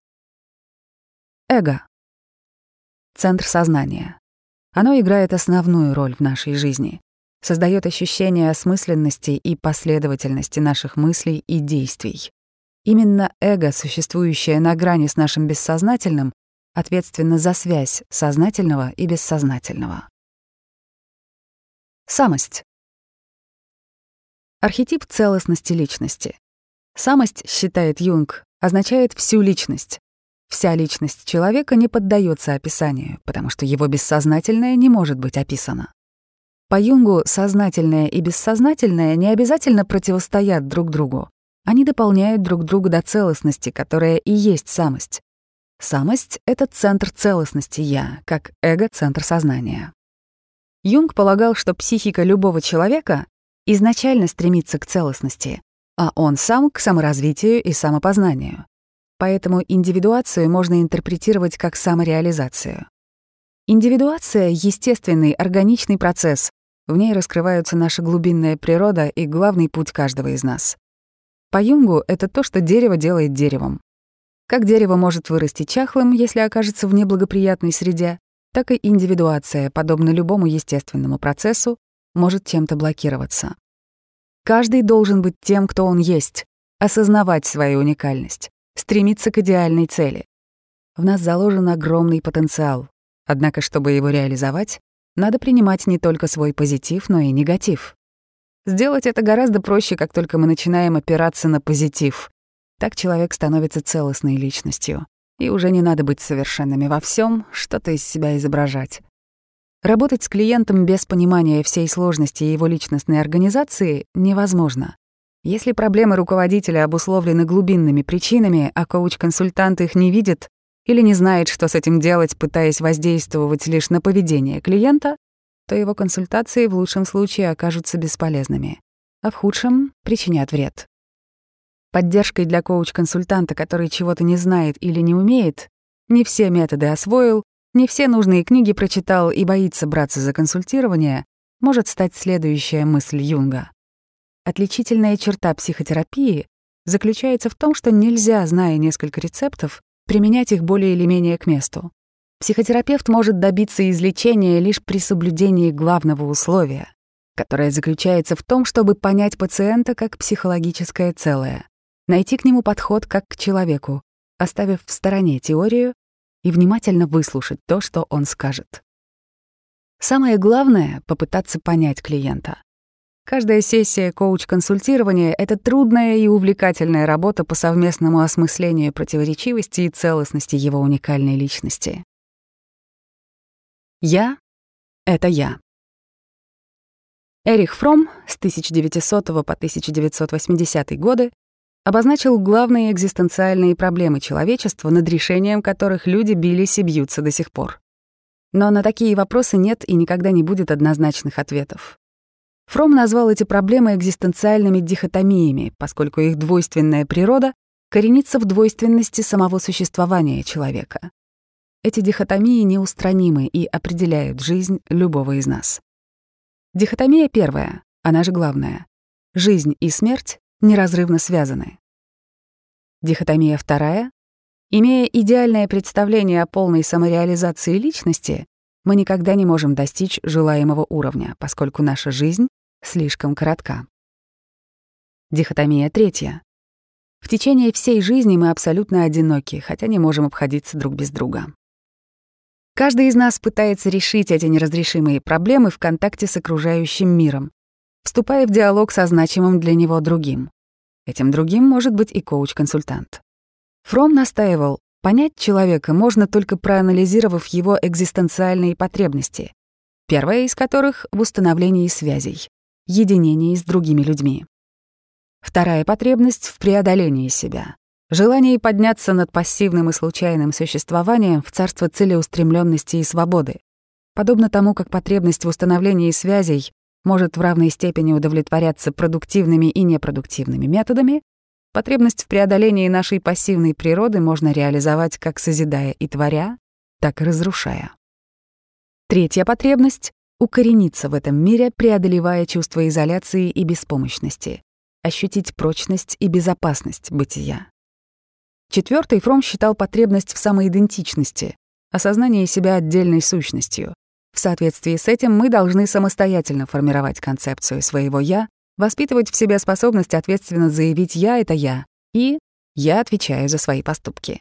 Эго. Центр сознания. Оно играет основную роль в нашей жизни, создает ощущение осмысленности и последовательности наших мыслей и действий. Именно эго, существующее на грани с нашим бессознательным, ответственно за связь сознательного и бессознательного. Самость. Архетип целостности личности. Самость, считает Юнг, означает всю личность. Вся личность человека не поддается описанию, потому что его бессознательное не может быть описано. По Юнгу сознательное и бессознательное не обязательно противостоят друг другу. Они дополняют друг друга до целостности, которая и есть самость. Самость — это центр целостности «я», как эго — центр сознания. Юнг полагал, что психика любого человека изначально стремится к целостности, а он сам — к саморазвитию и самопознанию. Поэтому индивидуацию можно интерпретировать как самореализацию. Индивидуация — естественный, органичный процесс. В ней раскрываются наша глубинная природа и главный путь каждого из нас. По Юнгу это то, что дерево делает деревом. Как дерево может вырасти чахлым, если окажется в неблагоприятной среде, так и индивидуация, подобно любому естественному процессу, может чем-то блокироваться. Каждый должен быть тем, кто он есть, осознавать свою уникальность, стремиться к идеальной цели. В нас заложен огромный потенциал, однако, чтобы его реализовать, надо принимать не только свой позитив, но и негатив. Сделать это гораздо проще, как только мы начинаем опираться на позитив. Так человек становится целостной личностью, и уже не надо быть совершенными во всем, что-то из себя изображать. Работать с клиентом без понимания всей сложности его личностной организации невозможно. Если проблемы руководителя обусловлены глубинными причинами, а коуч-консультант их не видит или не знает, что с этим делать, пытаясь воздействовать лишь на поведение клиента, то его консультации в лучшем случае окажутся бесполезными, а в худшем — причинят вред. Поддержкой для коуч-консультанта, который чего-то не знает или не умеет, не все методы освоил, не все нужные книги прочитал и боится браться за консультирование, может стать следующая мысль Юнга. Отличительная черта психотерапии заключается в том, что нельзя, зная несколько рецептов, применять их более или менее к месту. Психотерапевт может добиться излечения лишь при соблюдении главного условия, которое заключается в том, чтобы понять пациента как психологическое целое, найти к нему подход как к человеку, оставив в стороне теорию и внимательно выслушать то, что он скажет. Самое главное — попытаться понять клиента. Каждая сессия коуч-консультирования — это трудная и увлекательная работа по совместному осмыслению противоречивости и целостности его уникальной личности. Я — это я. Эрих Фромм с тысяча девятисотого по тысяча девятьсот восьмидесятые годы обозначил главные экзистенциальные проблемы человечества, над решением которых люди бились и бьются до сих пор. Но на такие вопросы нет и никогда не будет однозначных ответов. Фромм назвал эти проблемы экзистенциальными дихотомиями, поскольку их двойственная природа коренится в двойственности самого существования человека. Эти дихотомии неустранимы и определяют жизнь любого из нас. Дихотомия первая, она же главная. Жизнь и смерть неразрывно связаны. Дихотомия вторая. Имея идеальное представление о полной самореализации личности, мы никогда не можем достичь желаемого уровня, поскольку наша жизнь слишком коротка. Дихотомия третья. В течение всей жизни мы абсолютно одиноки, хотя не можем обходиться друг без друга. Каждый из нас пытается решить эти неразрешимые проблемы в контакте с окружающим миром, вступая в диалог со значимым для него другим. Этим другим может быть и коуч-консультант. Фромм настаивал, понять человека можно только проанализировав его экзистенциальные потребности, первая из которых — в установлении связей, единении с другими людьми. Вторая потребность — в преодолении себя, желании подняться над пассивным и случайным существованием в царство целеустремленности и свободы, подобно тому, как потребность в установлении связей может в равной степени удовлетворяться продуктивными и непродуктивными методами, потребность в преодолении нашей пассивной природы можно реализовать как созидая и творя, так и разрушая. Третья потребность — укорениться в этом мире, преодолевая чувство изоляции и беспомощности, ощутить прочность и безопасность бытия. Четвёртой Фромм считал потребность в самоидентичности, осознании себя отдельной сущностью. В соответствии с этим мы должны самостоятельно формировать концепцию своего «я», воспитывать в себе способность ответственно заявить «я — это я» и «я отвечаю за свои поступки».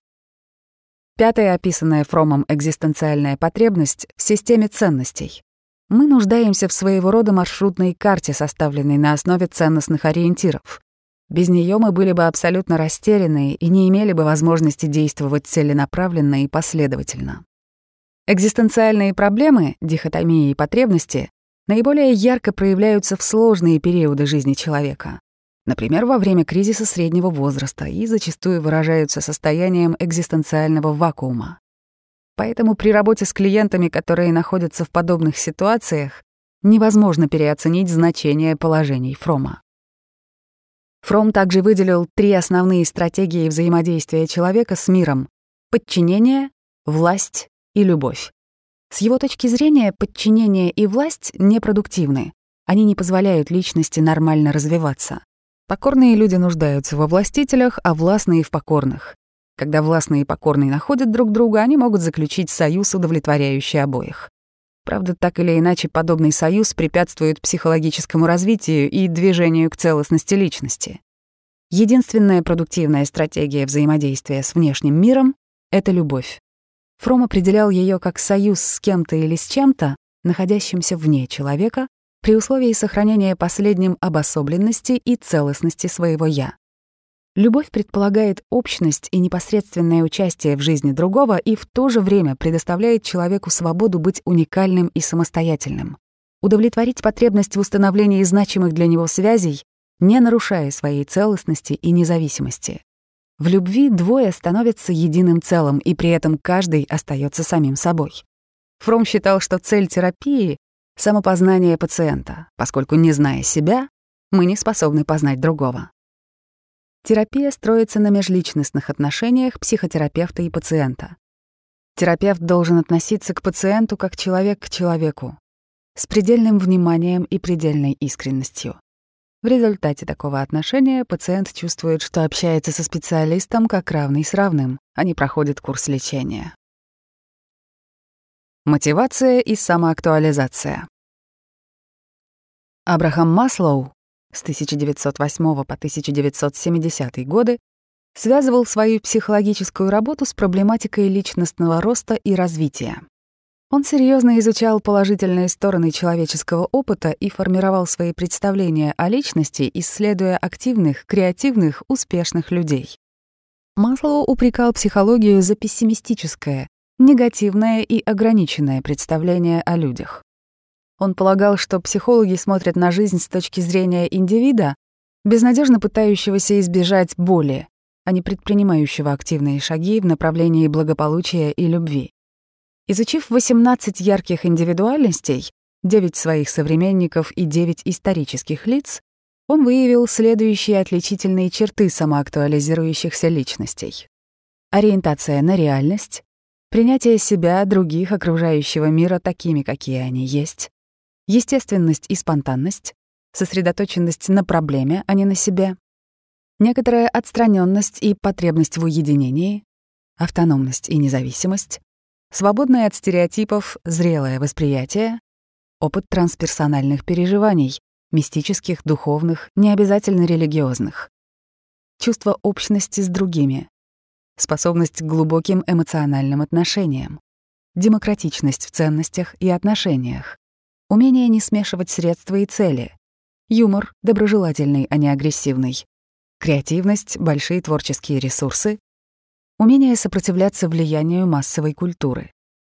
Пятая описанная Фроммом экзистенциальная потребность — в системе ценностей. Мы нуждаемся в своего рода маршрутной карте, составленной на основе ценностных ориентиров. Без нее мы были бы абсолютно растеряны и не имели бы возможности действовать целенаправленно и последовательно. Экзистенциальные проблемы, дихотомии и потребности наиболее ярко проявляются в сложные периоды жизни человека, например, во время кризиса среднего возраста, и зачастую выражаются состоянием экзистенциального вакуума. Поэтому при работе с клиентами, которые находятся в подобных ситуациях, невозможно переоценить значение положений Фромма. Фромм также выделил три основные стратегии взаимодействия человека с миром — подчинение, власть и любовь. С его точки зрения, подчинение и власть непродуктивны. Они не позволяют личности нормально развиваться. Покорные люди нуждаются во властителях, а властные — в покорных. Когда властные и покорные находят друг друга, они могут заключить союз, удовлетворяющий обоих. Правда, так или иначе, подобный союз препятствует психологическому развитию и движению к целостности личности. Единственная продуктивная стратегия взаимодействия с внешним миром — это любовь. Фромм определял ее как союз с кем-то или с чем-то, находящимся вне человека, при условии сохранения последним обособленности и целостности своего «я». Любовь предполагает общность и непосредственное участие в жизни другого и в то же время предоставляет человеку свободу быть уникальным и самостоятельным. Удовлетворить потребность в установлении значимых для него связей не нарушая своей целостности и независимости. В любви двое становятся единым целым, и при этом каждый остается самим собой. Фром считал, что цель терапии — самопознание пациента, поскольку, не зная себя, мы не способны познать другого. Терапия строится на межличностных отношениях психотерапевта и пациента. Терапевт должен относиться к пациенту как человек к человеку, с предельным вниманием и предельной искренностью. В результате такого отношения пациент чувствует, что общается со специалистом как равный с равным, а не проходит курс лечения. Мотивация и самоактуализация. Абрахам Маслоу с тысяча девятьсот восьмого по тысяча девятьсот семидесятые годы связывал свою психологическую работу с проблематикой личностного роста и развития. Он серьезно изучал положительные стороны человеческого опыта и формировал свои представления о личности, исследуя активных, креативных, успешных людей. Маслоу упрекал психологию за пессимистическое, негативное и ограниченное представление о людях. Он полагал, что психологи смотрят на жизнь с точки зрения индивида, безнадежно пытающегося избежать боли, а не предпринимающего активные шаги в направлении благополучия и любви. Изучив восемнадцать ярких индивидуальностей, девять своих современников и девять исторических лиц, он выявил следующие отличительные черты самоактуализирующихся личностей. Ориентация на реальность, принятие себя, других, окружающего мира такими, какие они есть, естественность и спонтанность, сосредоточенность на проблеме, а не на себе, некоторая отстраненность и потребность в уединении, автономность и независимость, свободное от стереотипов, зрелое восприятие, опыт трансперсональных переживаний, мистических, духовных, не обязательно религиозных, чувство общности с другими, способность к глубоким эмоциональным отношениям, демократичность в ценностях и отношениях, умение не смешивать средства и цели, юмор, доброжелательный, а не агрессивный, креативность, большие творческие ресурсы, умение сопротивляться влиянию массовой культуры.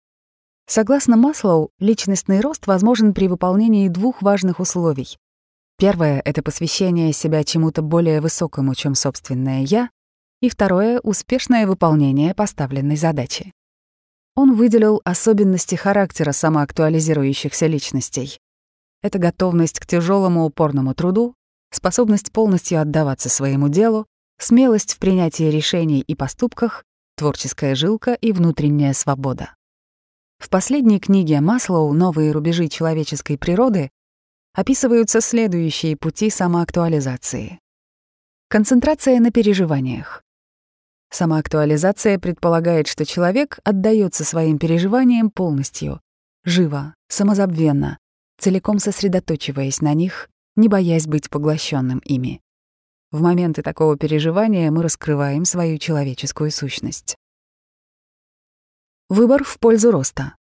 Согласно Маслоу, личностный рост возможен при выполнении двух важных условий. Первое — это посвящение себя чему-то более высокому, чем собственное «я», и второе — успешное выполнение поставленной задачи. Он выделил особенности характера самоактуализирующихся личностей. Это готовность к тяжелому упорному труду, способность полностью отдаваться своему делу, смелость в принятии решений и поступках, творческая жилка и внутренняя свобода. В последней книге Маслоу «Новые рубежи человеческой природы» описываются следующие пути самоактуализации. Концентрация на переживаниях. Самоактуализация предполагает, что человек отдается своим переживаниям полностью, живо, самозабвенно, целиком сосредоточиваясь на них, не боясь быть поглощенным ими. В моменты такого переживания мы раскрываем свою человеческую сущность. Выбор в пользу роста.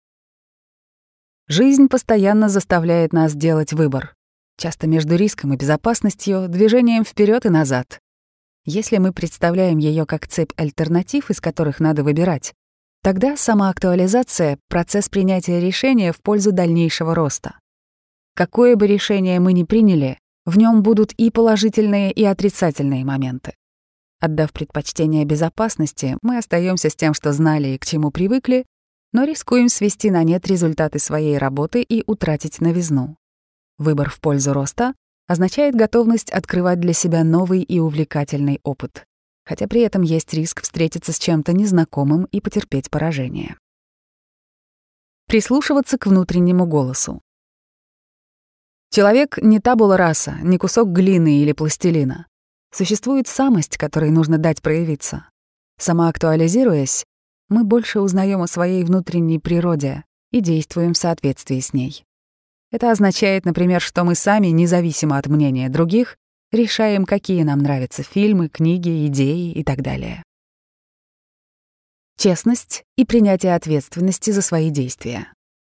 Жизнь постоянно заставляет нас делать выбор, часто между риском и безопасностью, движением вперед и назад. Если мы представляем ее как цепь альтернатив, из которых надо выбирать, тогда самоактуализация — процесс принятия решения в пользу дальнейшего роста. Какое бы решение мы ни приняли, в нем будут и положительные, и отрицательные моменты. Отдав предпочтение безопасности, мы остаемся с тем, что знали и к чему привыкли, но рискуем свести на нет результаты своей работы и утратить новизну. Выбор в пользу роста означает готовность открывать для себя новый и увлекательный опыт, хотя при этом есть риск встретиться с чем-то незнакомым и потерпеть поражение. Прислушиваться к внутреннему голосу. Человек не табула раса, не кусок глины или пластилина. Существует самость, которой нужно дать проявиться. Самоактуализируясь, мы больше узнаем о своей внутренней природе и действуем в соответствии с ней. Это означает, например, что мы сами, независимо от мнения других, решаем, какие нам нравятся фильмы, книги, идеи и так далее. Честность и принятие ответственности за свои действия.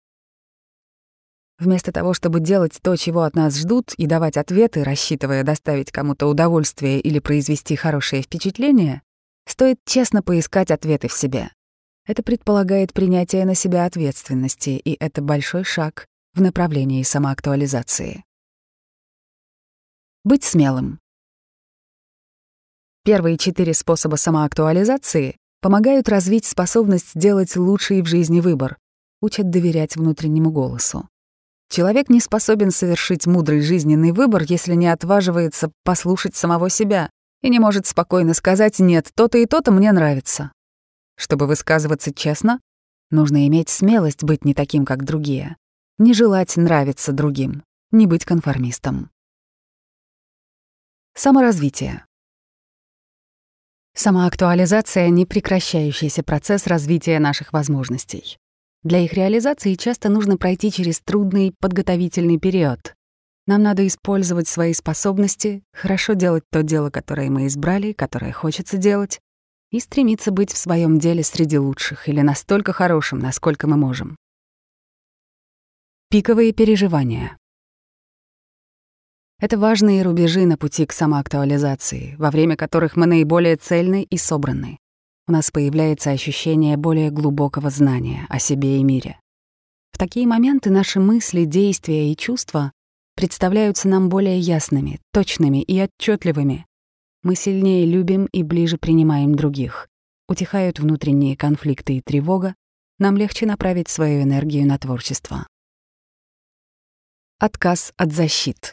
Вместо того, чтобы делать то, чего от нас ждут, и давать ответы, рассчитывая доставить кому-то удовольствие или произвести хорошее впечатление, стоит честно поискать ответы в себе. Это предполагает принятие на себя ответственности, и это большой шаг в направлении самоактуализации. Быть смелым. Первые четыре способа самоактуализации помогают развить способность делать лучший в жизни выбор, учат доверять внутреннему голосу. Человек не способен совершить мудрый жизненный выбор, если не отваживается послушать самого себя и не может спокойно сказать «нет, то-то и то-то мне нравится». Чтобы высказываться честно, нужно иметь смелость быть не таким, как другие, не желать нравиться другим, не быть конформистом. Саморазвитие. Самоактуализация — непрекращающийся процесс развития наших возможностей. Для их реализации часто нужно пройти через трудный подготовительный период. Нам надо использовать свои способности, хорошо делать то дело, которое мы избрали, которое хочется делать, и стремиться быть в своем деле среди лучших или настолько хорошим, насколько мы можем. Пиковые переживания. Это важные рубежи на пути к самоактуализации, во время которых мы наиболее цельны и собраны. У нас появляется ощущение более глубокого знания о себе и мире. В такие моменты наши мысли, действия и чувства представляются нам более ясными, точными и отчетливыми. Мы сильнее любим и ближе принимаем других. Утихают внутренние конфликты и тревога, нам легче направить свою энергию на творчество. Отказ от защит.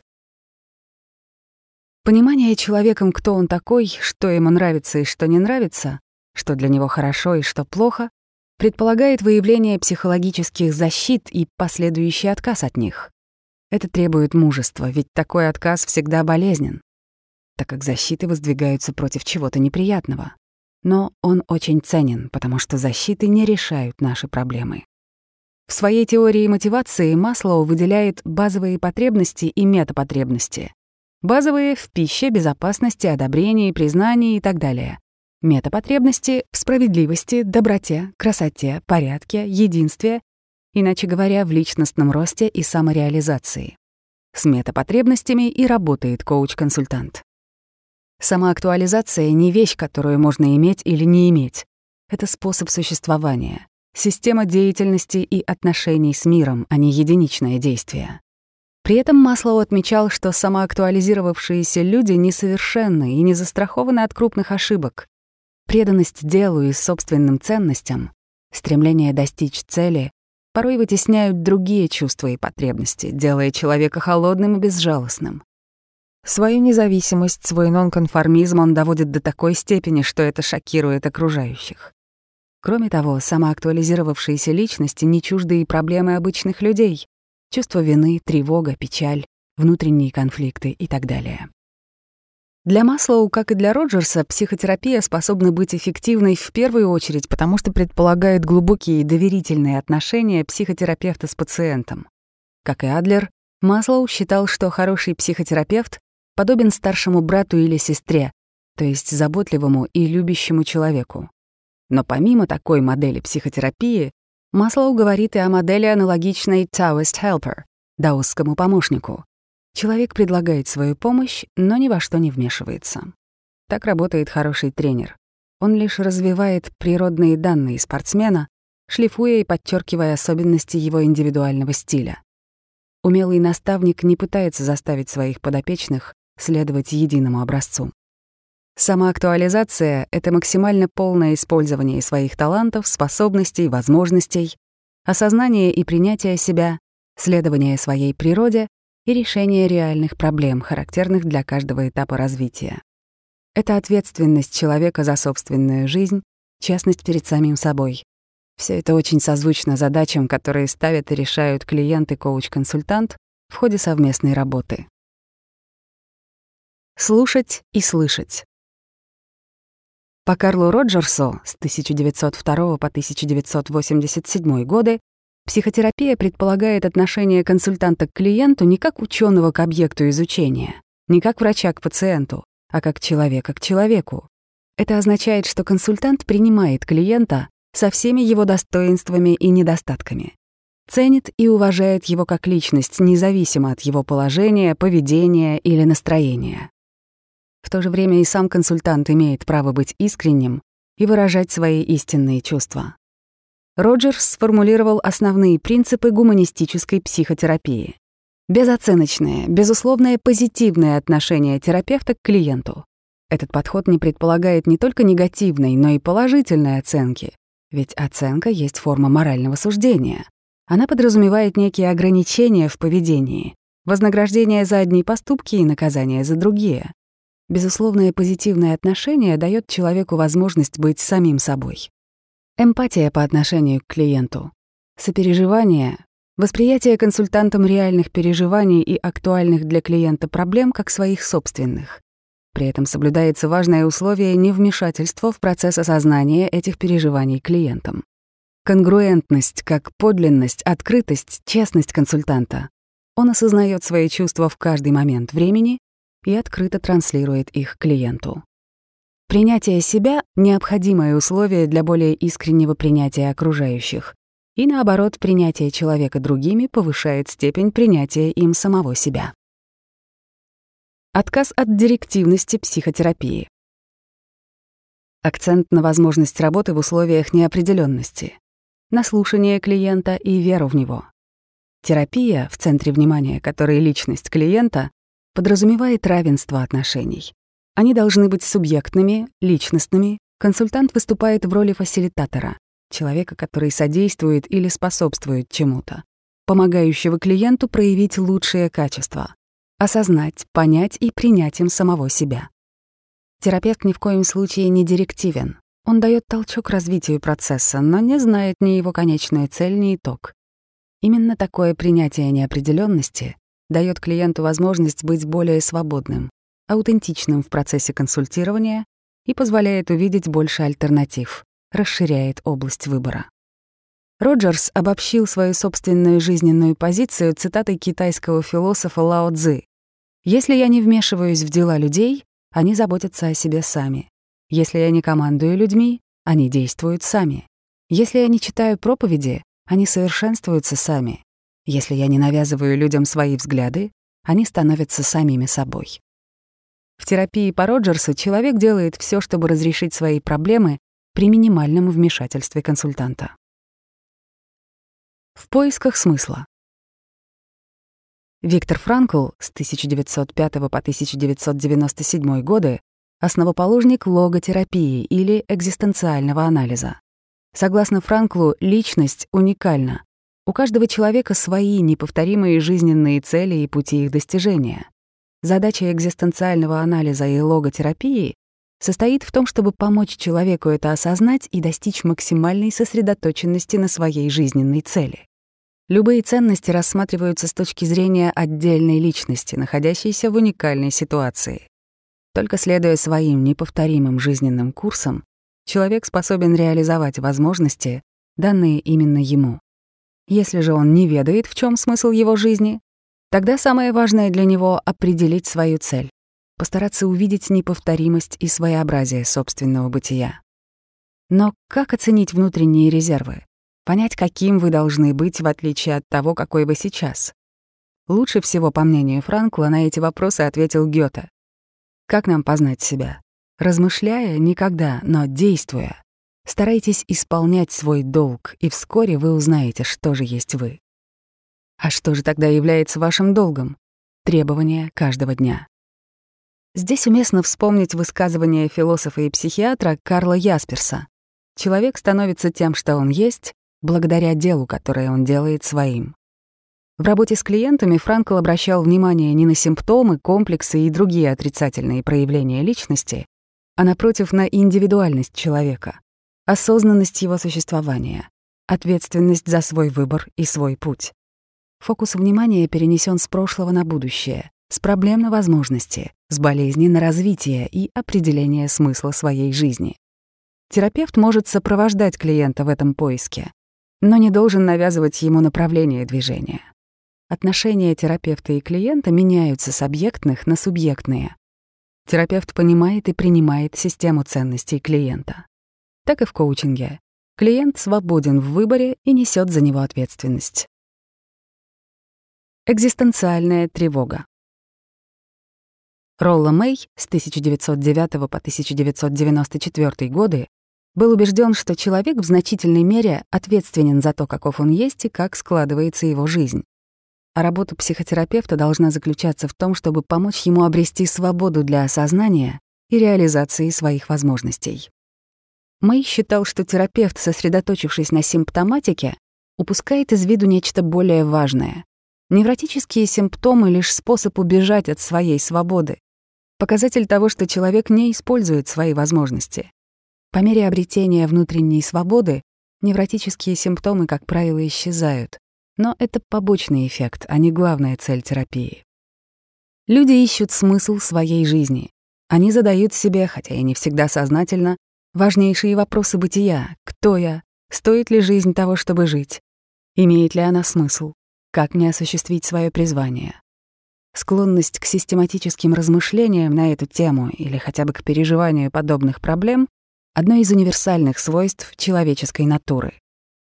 Понимание человеком, кто он такой, что ему нравится и что не нравится, что для него хорошо и что плохо, предполагает выявление психологических защит и последующий отказ от них. Это требует мужества, ведь такой отказ всегда болезнен, так как защиты воздвигаются против чего-то неприятного. Но он очень ценен, потому что защиты не решают наши проблемы. В своей теории мотивации Маслоу выделяет базовые потребности и метапотребности. Базовые — в пище, безопасности, одобрении, признании и так далее. Метапотребности — в справедливости, доброте, красоте, порядке, единстве, иначе говоря, в личностном росте и самореализации. С метапотребностями и работает коуч-консультант. Самоактуализация — не вещь, которую можно иметь или не иметь. Это способ существования, система деятельности и отношений с миром, а не единичное действие. При этом Маслоу отмечал, что самоактуализировавшиеся люди несовершенны и не застрахованы от крупных ошибок. Преданность делу и собственным ценностям, стремление достичь цели порой вытесняют другие чувства и потребности, делая человека холодным и безжалостным. Свою независимость, свой нонконформизм он доводит до такой степени, что это шокирует окружающих. Кроме того, самоактуализировавшиеся личности не чужды и проблемы обычных людей. Чувство вины, тревога, печаль, внутренние конфликты и так далее. Для Маслоу, как и для Роджерса, психотерапия способна быть эффективной в первую очередь, потому что предполагает глубокие и доверительные отношения психотерапевта с пациентом. Как и Адлер, Маслоу считал, что хороший психотерапевт подобен старшему брату или сестре, то есть заботливому и любящему человеку. Но помимо такой модели психотерапии, Маслоу говорит и о модели, аналогичной Taoist Helper, даосскому помощнику. Человек предлагает свою помощь, но ни во что не вмешивается. Так работает хороший тренер. Он лишь развивает природные данные спортсмена, шлифуя и подчеркивая особенности его индивидуального стиля. Умелый наставник не пытается заставить своих подопечных следовать единому образцу. Самоактуализация — это максимально полное использование своих талантов, способностей, возможностей, осознание и принятие себя, следование своей природе и решение реальных проблем, характерных для каждого этапа развития. Это ответственность человека за собственную жизнь, честность перед самим собой. Все это очень созвучно задачам, которые ставят и решают клиент и коуч-консультант в ходе совместной работы. Слушать и слышать. По Карлу Роджерсу с тысяча девятьсот второго по тысяча девятьсот восемьдесят седьмой годы психотерапия предполагает отношение консультанта к клиенту не как ученого к объекту изучения, не как врача к пациенту, а как человека к человеку. Это означает, что консультант принимает клиента со всеми его достоинствами и недостатками, ценит и уважает его как личность, независимо от его положения, поведения или настроения. В то же время и сам консультант имеет право быть искренним и выражать свои истинные чувства. Роджерс сформулировал основные принципы гуманистической психотерапии. Безоценочное, безусловное позитивное отношение терапевта к клиенту. Этот подход не предполагает не только негативной, но и положительной оценки, ведь оценка есть форма морального суждения. Она подразумевает некие ограничения в поведении, вознаграждение за одни поступки и наказание за другие. Безусловное позитивное отношение дает человеку возможность быть самим собой. Эмпатия по отношению к клиенту, сопереживание, восприятие консультантом реальных переживаний и актуальных для клиента проблем как своих собственных. При этом соблюдается важное условие невмешательства в процесс осознания этих переживаний клиентом. Конгруентность как подлинность, открытость, честность консультанта. Он осознает свои чувства в каждый момент времени и открыто транслирует их клиенту. Принятие себя — необходимое условие для более искреннего принятия окружающих. И наоборот, принятие человека другими повышает степень принятия им самого себя. Отказ от директивности психотерапии. Акцент на возможность работы в условиях неопределенности, на слушание клиента и веру в него. Терапия, в центре внимания которой личность клиента, подразумевает равенство отношений. Они должны быть субъектными, личностными. Консультант выступает в роли фасилитатора, человека, который содействует или способствует чему-то, помогающего клиенту проявить лучшие качества, осознать, понять и принять им самого себя. Терапевт ни в коем случае не директивен. Он дает толчок развитию процесса, но не знает ни его конечную цель, ни итог. Именно такое принятие неопределенности дает клиенту возможность быть более свободным, аутентичным в процессе консультирования и позволяет увидеть больше альтернатив, расширяет область выбора. Роджерс обобщил свою собственную жизненную позицию цитатой китайского философа Лао Цзы: «Если я не вмешиваюсь в дела людей, они заботятся о себе сами. Если я не командую людьми, они действуют сами. Если я не читаю проповеди, они совершенствуются сами. Если я не навязываю людям свои взгляды, они становятся самими собой». В терапии по Роджерсу человек делает все, чтобы разрешить свои проблемы при минимальном вмешательстве консультанта. В поисках смысла. Виктор Франкл с тысяча девятьсот пятого по тысяча девятьсот девяносто седьмой годы основоположник логотерапии или экзистенциального анализа. Согласно Франклу, личность уникальна. У каждого человека свои неповторимые жизненные цели и пути их достижения. Задача экзистенциального анализа и логотерапии состоит в том, чтобы помочь человеку это осознать и достичь максимальной сосредоточенности на своей жизненной цели. Любые ценности рассматриваются с точки зрения отдельной личности, находящейся в уникальной ситуации. Только следуя своим неповторимым жизненным курсам, человек способен реализовать возможности, данные именно ему. Если же он не ведает, в чем смысл его жизни, тогда самое важное для него — определить свою цель, постараться увидеть неповторимость и своеобразие собственного бытия. Но как оценить внутренние резервы? Понять, каким вы должны быть, в отличие от того, какой вы сейчас? Лучше всего, по мнению Франкла, на эти вопросы ответил Гёте. Как нам познать себя? Размышляя — никогда, но действуя. Старайтесь исполнять свой долг, и вскоре вы узнаете, что же есть вы. А что же тогда является вашим долгом? Требования каждого дня. Здесь уместно вспомнить высказывание философа и психиатра Карла Ясперса. Человек становится тем, что он есть, благодаря делу, которое он делает своим. В работе с клиентами Франкл обращал внимание не на симптомы, комплексы и другие отрицательные проявления личности, а напротив на индивидуальность человека, осознанность его существования, ответственность за свой выбор и свой путь. Фокус внимания перенесен с прошлого на будущее, с проблем на возможности, с болезни на развитие и определение смысла своей жизни. Терапевт может сопровождать клиента в этом поиске, но не должен навязывать ему направление движения. Отношения терапевта и клиента меняются с объектных на субъектные. Терапевт понимает и принимает систему ценностей клиента. Так и в коучинге. Клиент свободен в выборе и несет за него ответственность. Экзистенциальная тревога. Ролло Мэй с тысяча девятьсот девятого по тысяча девятьсот девяносто четвёртый годы был убежден, что человек в значительной мере ответственен за то, каков он есть и как складывается его жизнь. а работа психотерапевта должна заключаться в том, чтобы помочь ему обрести свободу для осознания и реализации своих возможностей. Мэй считал, что терапевт, сосредоточившись на симптоматике, упускает из виду нечто более важное. Невротические симптомы — лишь способ убежать от своей свободы, показатель того, что человек не использует свои возможности. По мере обретения внутренней свободы невротические симптомы, как правило, исчезают, но это побочный эффект, а не главная цель терапии. Люди ищут смысл своей жизни. Они задают себе, хотя и не всегда сознательно, важнейшие вопросы бытия: кто я, стоит ли жизнь того, чтобы жить, имеет ли она смысл, как мне осуществить свое призвание. Склонность к систематическим размышлениям на эту тему или хотя бы к переживанию подобных проблем — одно из универсальных свойств человеческой натуры.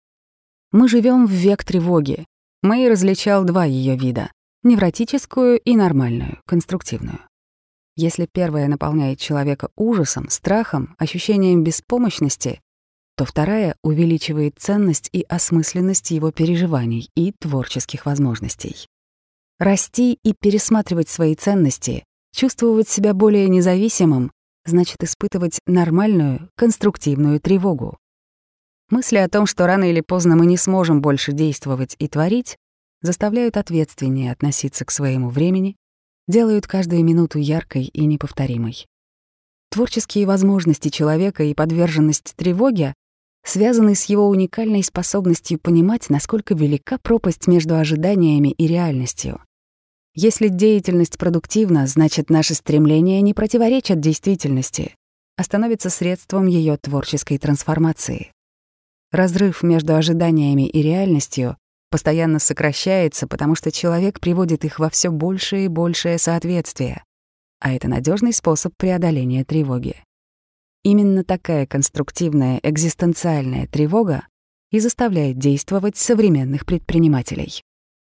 Мы живем в век тревоги. Мэй различал два ее вида — невротическую и нормальную, конструктивную. Если первая наполняет человека ужасом, страхом, ощущением беспомощности, то вторая увеличивает ценность и осмысленность его переживаний и творческих возможностей. Расти и пересматривать свои ценности, чувствовать себя более независимым, значит испытывать нормальную, конструктивную тревогу. Мысли о том, что рано или поздно мы не сможем больше действовать и творить, заставляют ответственнее относиться к своему времени, делают каждую минуту яркой и неповторимой. Творческие возможности человека и подверженность тревоге связаны с его уникальной способностью понимать, насколько велика пропасть между ожиданиями и реальностью. Если деятельность продуктивна, значит, наши стремления не противоречат действительности, а становятся средством ее творческой трансформации. Разрыв между ожиданиями и реальностью постоянно сокращается, потому что человек приводит их во все большее и большее соответствие, а это надежный способ преодоления тревоги. Именно такая конструктивная экзистенциальная тревога и заставляет действовать современных предпринимателей.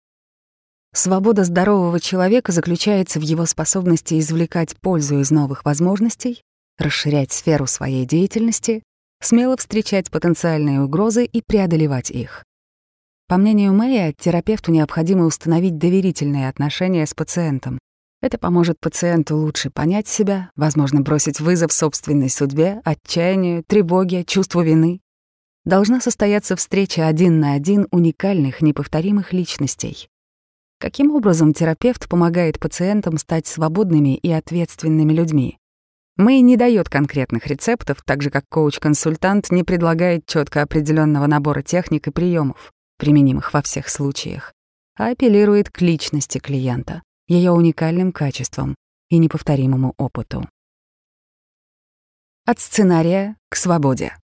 Свобода здорового человека заключается в его способности извлекать пользу из новых возможностей, расширять сферу своей деятельности, смело встречать потенциальные угрозы и преодолевать их. По мнению Мэя, терапевту необходимо установить доверительные отношения с пациентом. Это поможет пациенту лучше понять себя, возможно, бросить вызов собственной судьбе, отчаянию, тревоге, чувству вины. Должна состояться встреча один на один уникальных, неповторимых личностей. Каким образом терапевт помогает пациентам стать свободными и ответственными людьми? Мэй не дает конкретных рецептов, так же как коуч-консультант не предлагает четко определенного набора техник и приемов, применимых во всех случаях, а апеллирует к личности клиента, ее уникальным качествам и неповторимому опыту. От сценария к свободе.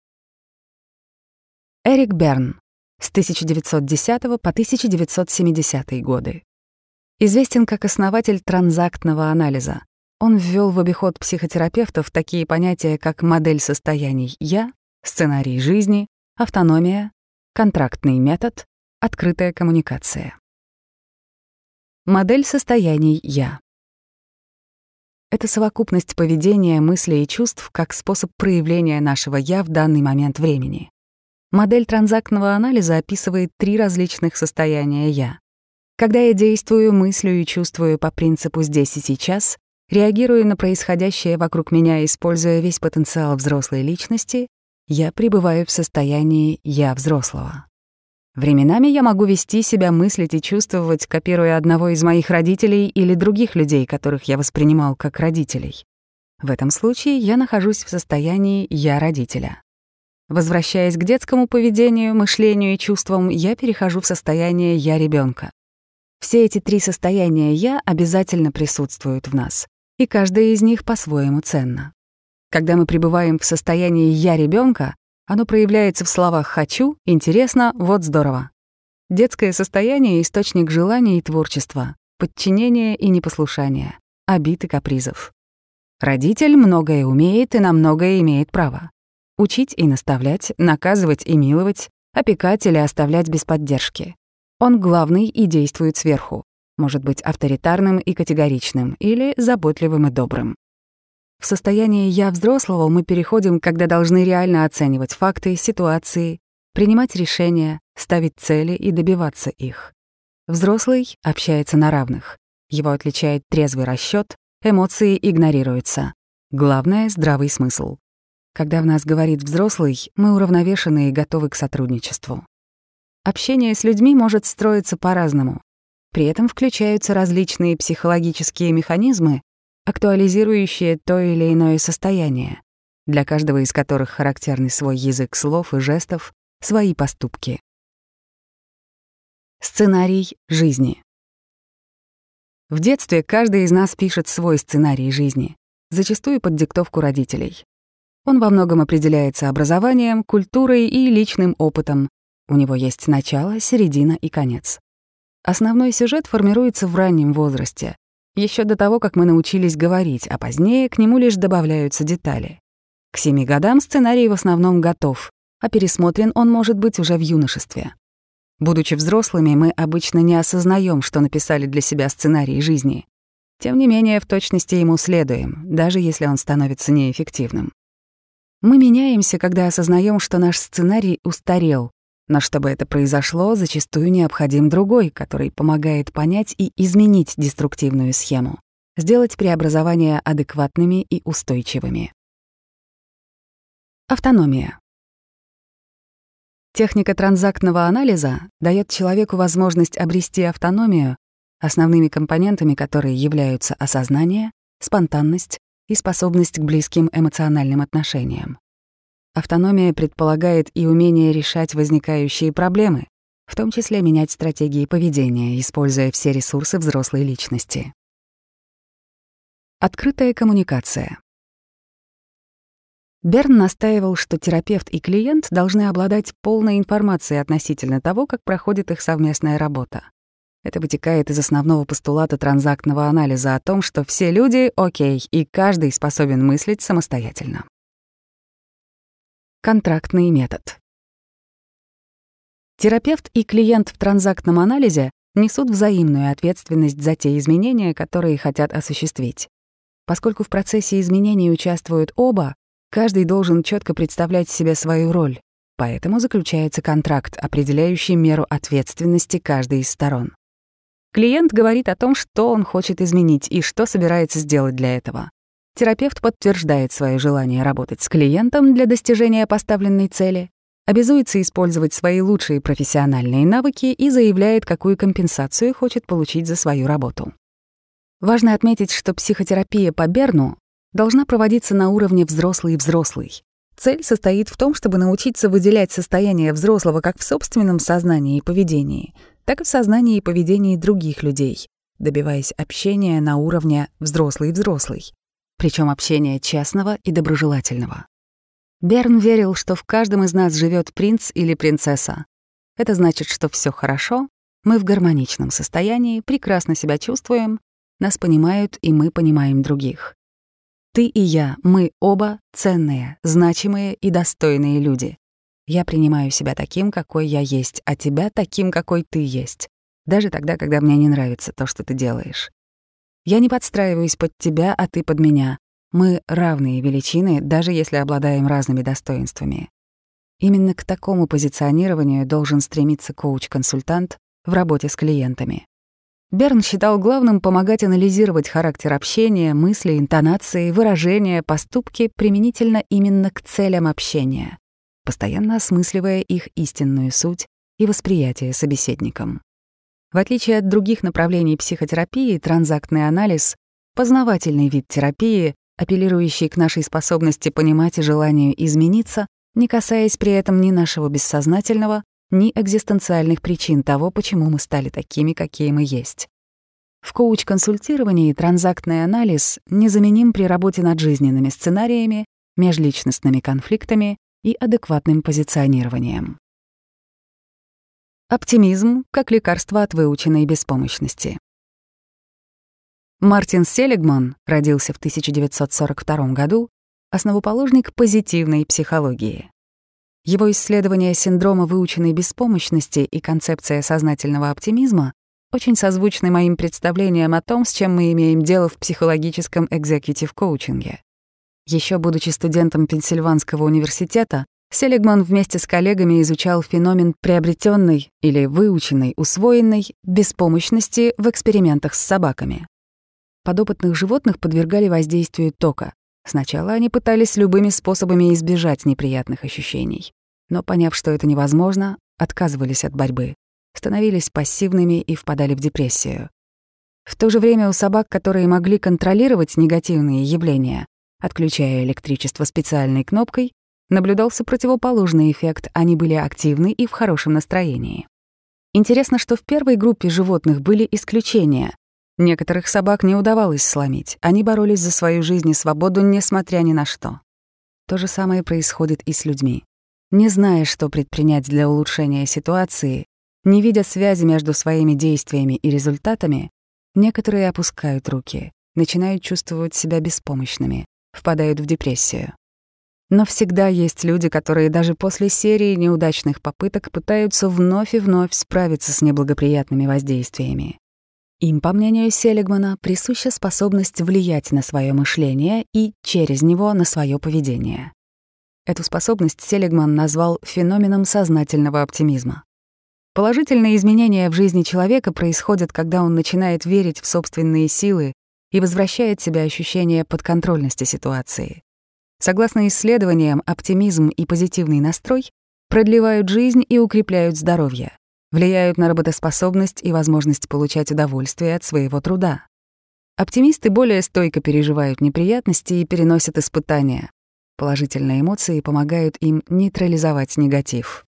Эрик Берн, с тысяча девятьсот десятого по тысяча девятьсот семидесятые годы. Известен как основатель транзактного анализа. Он ввел в обиход психотерапевтов такие понятия, как модель состояний «я», сценарий жизни, автономия, контрактный метод, открытая коммуникация. Модель состояний «я». Это совокупность поведения, мыслей и чувств как способ проявления нашего «я» в данный момент времени. Модель транзактного анализа описывает три различных состояния «я». Когда я действую, мыслю и чувствую по принципу «здесь и сейчас», реагирую на происходящее вокруг меня, используя весь потенциал взрослой личности, я пребываю в состоянии «я взрослого». Временами я могу вести себя, мыслить и чувствовать, копируя одного из моих родителей или других людей, которых я воспринимал как родителей. В этом случае я нахожусь в состоянии «я родителя». Возвращаясь к детскому поведению, мышлению и чувствам, я перехожу в состояние «я ребенка». Все эти три состояния «я» обязательно присутствуют в нас, и каждое из них по-своему ценно. Когда мы пребываем в состоянии «я ребенка», оно проявляется в словах «хочу», «интересно», «вот здорово». Детское состояние — источник желаний и творчества, подчинения и непослушания, обид и капризов. Родитель многое умеет и на многое имеет право. Учить и наставлять, наказывать и миловать, опекать или оставлять без поддержки. Он главный и действует сверху, может быть авторитарным и категоричным или заботливым и добрым. В состоянии «я взрослого» мы переходим, когда должны реально оценивать факты, ситуации, принимать решения, ставить цели и добиваться их. Взрослый общается на равных. Его отличает трезвый расчёт, эмоции игнорируются. Главное — здравый смысл. Когда в нас говорит взрослый, мы уравновешены и готовы к сотрудничеству. Общение с людьми может строиться по-разному. При этом включаются различные психологические механизмы, актуализирующие то или иное состояние, для каждого из которых характерны свой язык слов и жестов, свои поступки. Сценарий жизни. В детстве каждый из нас пишет свой сценарий жизни, зачастую под диктовку родителей. Он во многом определяется образованием, культурой и личным опытом. У него есть начало, середина и конец. Основной сюжет формируется в раннем возрасте, еще до того, как мы научились говорить, а позднее к нему лишь добавляются детали. К семи годам сценарий в основном готов, а пересмотрен он может быть уже в юношестве. Будучи взрослыми, мы обычно не осознаем, что написали для себя сценарий жизни. Тем не менее, в точности ему следуем, даже если он становится неэффективным. Мы меняемся, когда осознаем, что наш сценарий устарел, но чтобы это произошло, зачастую необходим другой, который помогает понять и изменить деструктивную схему, сделать преобразования адекватными и устойчивыми. Автономия. Техника транзактного анализа дает человеку возможность обрести автономию, основными компонентами которой являются осознание, спонтанность и способность к близким эмоциональным отношениям. Автономия предполагает и умение решать возникающие проблемы, в том числе менять стратегии поведения, используя все ресурсы взрослой личности. Открытая коммуникация. Берн настаивал, что терапевт и клиент должны обладать полной информацией относительно того, как проходит их совместная работа. Это вытекает из основного постулата транзактного анализа о том, что все люди — окей, и каждый способен мыслить самостоятельно. Контрактный метод. Терапевт и клиент в транзактном анализе несут взаимную ответственность за те изменения, которые хотят осуществить. Поскольку в процессе изменений участвуют оба, каждый должен четко представлять себе свою роль, поэтому заключается контракт, определяющий меру ответственности каждой из сторон. Клиент говорит о том, что он хочет изменить и что собирается сделать для этого. Терапевт подтверждает свое желание работать с клиентом для достижения поставленной цели, обязуется использовать свои лучшие профессиональные навыки и заявляет, какую компенсацию хочет получить за свою работу. Важно отметить, что психотерапия по Берну должна проводиться на уровне взрослый-взрослый. Цель состоит в том, чтобы научиться выделять состояние взрослого как в собственном сознании и поведении, так и в сознании и поведении других людей, добиваясь общения на уровне взрослый-взрослый, причем общения честного и доброжелательного. Берн верил, что в каждом из нас живет принц или принцесса. Это значит, что все хорошо, мы в гармоничном состоянии, прекрасно себя чувствуем, нас понимают, и мы понимаем других. Ты и я, мы оба ценные, значимые и достойные люди. Я принимаю себя таким, какой я есть, а тебя таким, какой ты есть, даже тогда, когда мне не нравится то, что ты делаешь. Я не подстраиваюсь под тебя, а ты под меня. Мы равные величины, даже если обладаем разными достоинствами. Именно к такому позиционированию должен стремиться коуч-консультант в работе с клиентами. Берн считал главным помогать анализировать характер общения, мысли, интонации, выражения, поступки применительно именно к целям общения, постоянно осмысливая их истинную суть и восприятие собеседником. В отличие от других направлений психотерапии, транзактный анализ — познавательный вид терапии, апеллирующий к нашей способности понимать и желанию измениться, не касаясь при этом ни нашего бессознательного, ни экзистенциальных причин того, почему мы стали такими, какие мы есть. В коуч-консультировании транзактный анализ незаменим при работе над жизненными сценариями, межличностными конфликтами и адекватным позиционированием. Оптимизм как лекарство от выученной беспомощности. Мартин Селигман родился в тысяча девятьсот сорок втором году, основоположник позитивной психологии. Его исследование синдрома выученной беспомощности и концепция сознательного оптимизма очень созвучны моим представлениям о том, с чем мы имеем дело в психологическом экзекьютив-коучинге. Еще будучи студентом Пенсильванского университета, Селигман вместе с коллегами изучал феномен приобретенной или выученной, усвоенной беспомощности в экспериментах с собаками. Подопытных животных подвергали воздействию тока. Сначала они пытались любыми способами избежать неприятных ощущений, но, поняв, что это невозможно, отказывались от борьбы, становились пассивными и впадали в депрессию. В то же время у собак, которые могли контролировать негативные явления, отключая электричество специальной кнопкой, наблюдался противоположный эффект, они были активны и в хорошем настроении. Интересно, что в первой группе животных были исключения. Некоторых собак не удавалось сломить, они боролись за свою жизнь и свободу, несмотря ни на что. То же самое происходит и с людьми. Не зная, что предпринять для улучшения ситуации, не видя связи между своими действиями и результатами, некоторые опускают руки, начинают чувствовать себя беспомощными, впадают в депрессию. Но всегда есть люди, которые даже после серии неудачных попыток пытаются вновь и вновь справиться с неблагоприятными воздействиями. Им, по мнению Селигмана, присуща способность влиять на свое мышление и через него на свое поведение. Эту способность Селигман назвал феноменом сознательного оптимизма. Положительные изменения в жизни человека происходят, когда он начинает верить в собственные силы и возвращает себе ощущение подконтрольности ситуации. Согласно исследованиям, оптимизм и позитивный настрой продлевают жизнь и укрепляют здоровье, влияют на работоспособность и возможность получать удовольствие от своего труда. Оптимисты более стойко переживают неприятности и переносят испытания. Положительные эмоции помогают им нейтрализовать негатив.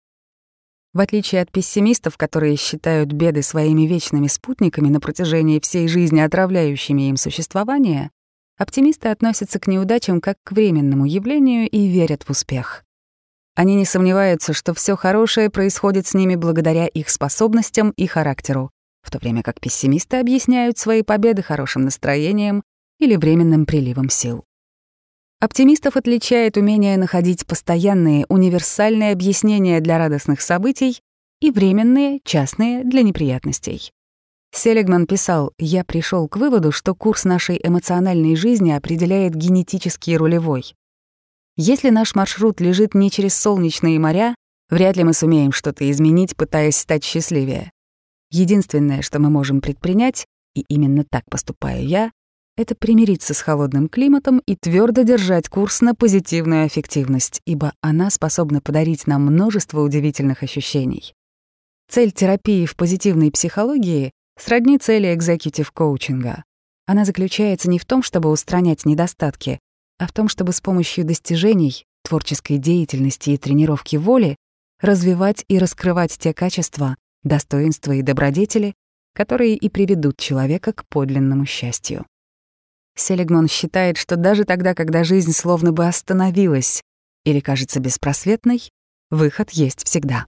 В отличие от пессимистов, которые считают беды своими вечными спутниками на протяжении всей жизни, отравляющими им существование, оптимисты относятся к неудачам как к временному явлению и верят в успех. Они не сомневаются, что все хорошее происходит с ними благодаря их способностям и характеру, в то время как пессимисты объясняют свои победы хорошим настроением или временным приливом сил. Оптимистов отличает умение находить постоянные, универсальные объяснения для радостных событий и временные, частные для неприятностей. Селигман писал: «Я пришел к выводу, что курс нашей эмоциональной жизни определяет генетический рулевой. Если наш маршрут лежит не через солнечные моря, вряд ли мы сумеем что-то изменить, пытаясь стать счастливее. Единственное, что мы можем предпринять, и именно так поступаю я, это примириться с холодным климатом и твердо держать курс на позитивную аффективность, ибо она способна подарить нам множество удивительных ощущений». Цель терапии в позитивной психологии сродни цели экзекьютив-коучинга. Она заключается не в том, чтобы устранять недостатки, а в том, чтобы с помощью достижений, творческой деятельности и тренировки воли развивать и раскрывать те качества, достоинства и добродетели, которые и приведут человека к подлинному счастью. Селигман считает, что даже тогда, когда жизнь словно бы остановилась или кажется беспросветной, выход есть всегда.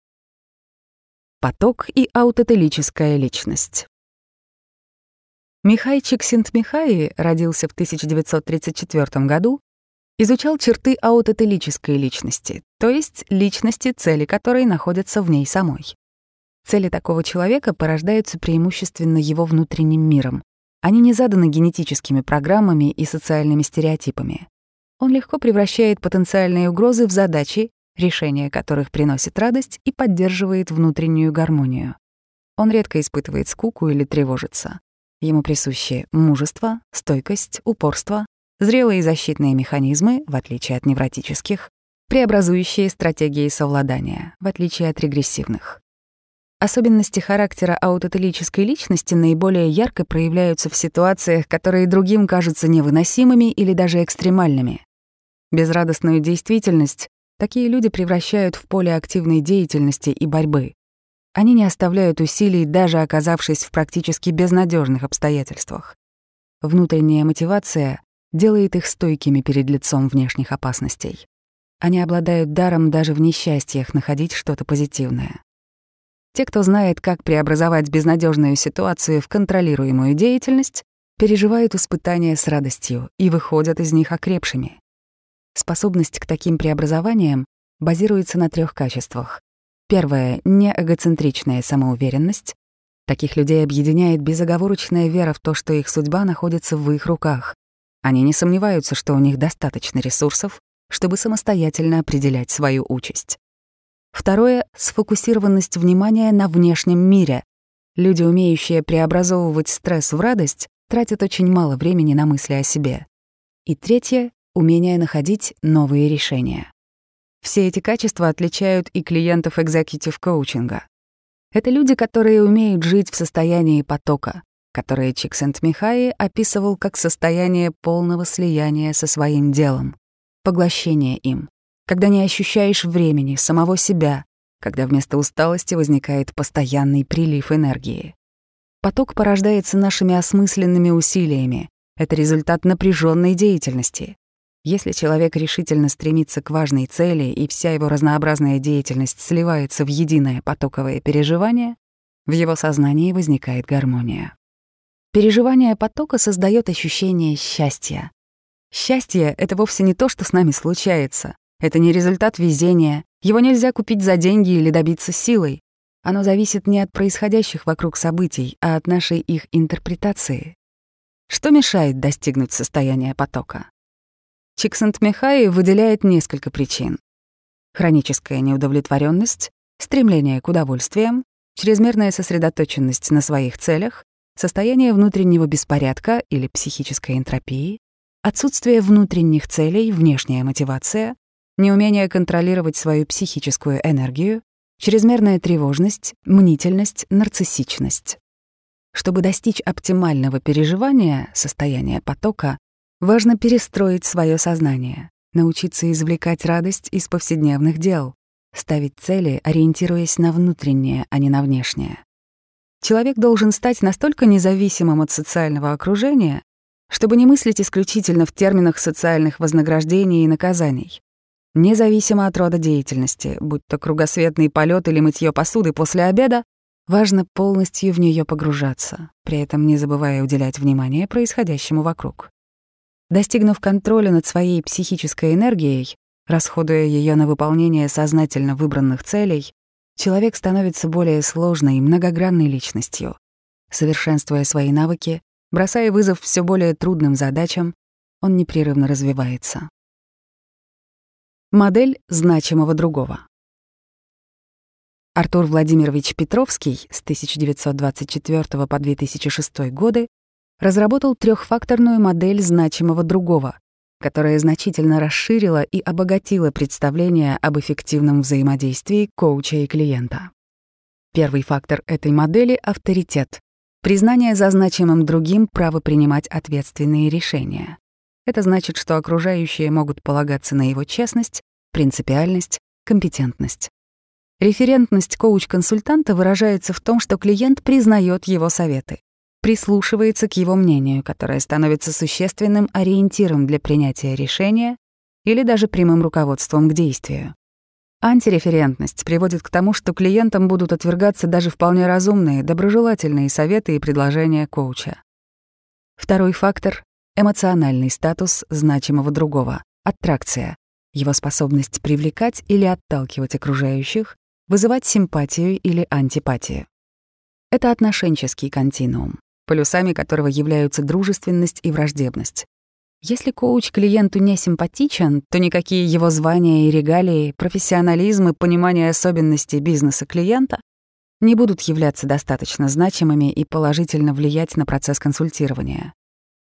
Поток и аутотелическая личность. Михай Чиксинтмихай родился в тысяча девятьсот тридцать четвёртом году, изучал черты аутотелической личности, то есть личности, цели которой находятся в ней самой. Цели такого человека порождаются преимущественно его внутренним миром. Они не заданы генетическими программами и социальными стереотипами. Он легко превращает потенциальные угрозы в задачи, решение которых приносит радость и поддерживает внутреннюю гармонию. Он редко испытывает скуку или тревожится. Ему присущи мужество, стойкость, упорство, зрелые защитные механизмы, в отличие от невротических, преобразующие стратегии совладания, в отличие от регрессивных. Особенности характера аутотелической личности наиболее ярко проявляются в ситуациях, которые другим кажутся невыносимыми или даже экстремальными. Безрадостную действительность такие люди превращают в поле активной деятельности и борьбы. Они не оставляют усилий, даже оказавшись в практически безнадежных обстоятельствах. Внутренняя мотивация делает их стойкими перед лицом внешних опасностей. Они обладают даром даже в несчастьях находить что-то позитивное. Те, кто знает, как преобразовать безнадежную ситуацию в контролируемую деятельность, переживают испытания с радостью и выходят из них окрепшими. Способность к таким преобразованиям базируется на трех качествах. Первое — неэгоцентричная самоуверенность. Таких людей объединяет безоговорочная вера в то, что их судьба находится в их руках. Они не сомневаются, что у них достаточно ресурсов, чтобы самостоятельно определять свою участь. Второе — сфокусированность внимания на внешнем мире. Люди, умеющие преобразовывать стресс в радость, тратят очень мало времени на мысли о себе. И третье — умение находить новые решения. Все эти качества отличают и клиентов экзекьютив-коучинга. Это люди, которые умеют жить в состоянии потока, которое Чиксент-Михай описывал как состояние полного слияния со своим делом, поглощение им, когда не ощущаешь времени, самого себя, когда вместо усталости возникает постоянный прилив энергии. Поток порождается нашими осмысленными усилиями. Это результат напряженной деятельности. Если человек решительно стремится к важной цели, и вся его разнообразная деятельность сливается в единое потоковое переживание, в его сознании возникает гармония. Переживание потока создает ощущение счастья. Счастье — это вовсе не то, что с нами случается. Это не результат везения. Его нельзя купить за деньги или добиться силой. Оно зависит не от происходящих вокруг событий, а от нашей их интерпретации. Что мешает достигнуть состояния потока? Чиксент-Михай выделяет несколько причин. Хроническая неудовлетворенность, стремление к удовольствиям, чрезмерная сосредоточенность на своих целях, состояние внутреннего беспорядка или психической энтропии, отсутствие внутренних целей, внешняя мотивация, неумение контролировать свою психическую энергию, чрезмерная тревожность, мнительность, нарциссичность. Чтобы достичь оптимального переживания, состояния потока, важно перестроить свое сознание, научиться извлекать радость из повседневных дел, ставить цели, ориентируясь на внутреннее, а не на внешнее. Человек должен стать настолько независимым от социального окружения, чтобы не мыслить исключительно в терминах социальных вознаграждений и наказаний. Независимо от рода деятельности, будь то кругосветный полет или мытье посуды после обеда, важно полностью в нее погружаться, при этом не забывая уделять внимание происходящему вокруг. Достигнув контроля над своей психической энергией, расходуя ее на выполнение сознательно выбранных целей, человек становится более сложной и многогранной личностью. Совершенствуя свои навыки, бросая вызов все более трудным задачам, он непрерывно развивается. Модель значимого другого. Артур Владимирович Петровский с тысяча девятьсот двадцать четвёртого по две тысячи шестой годы разработал трехфакторную модель значимого другого, которая значительно расширила и обогатила представление об эффективном взаимодействии коуча и клиента. Первый фактор этой модели — авторитет, признание за значимым другим права принимать ответственные решения. Это значит, что окружающие могут полагаться на его честность, принципиальность, компетентность. Референтность коуч-консультанта выражается в том, что клиент признает его советы, прислушивается к его мнению, которое становится существенным ориентиром для принятия решения или даже прямым руководством к действию. Антиреферентность приводит к тому, что клиентам будут отвергаться даже вполне разумные, доброжелательные советы и предложения коуча. Второй фактор — эмоциональный статус значимого другого, аттракция, его способность привлекать или отталкивать окружающих, вызывать симпатию или антипатию. Это отношенческий континуум, полюсами которого являются дружественность и враждебность. Если коуч клиенту не симпатичен, то никакие его звания и регалии, профессионализм и понимание особенностей бизнеса клиента не будут являться достаточно значимыми и положительно влиять на процесс консультирования.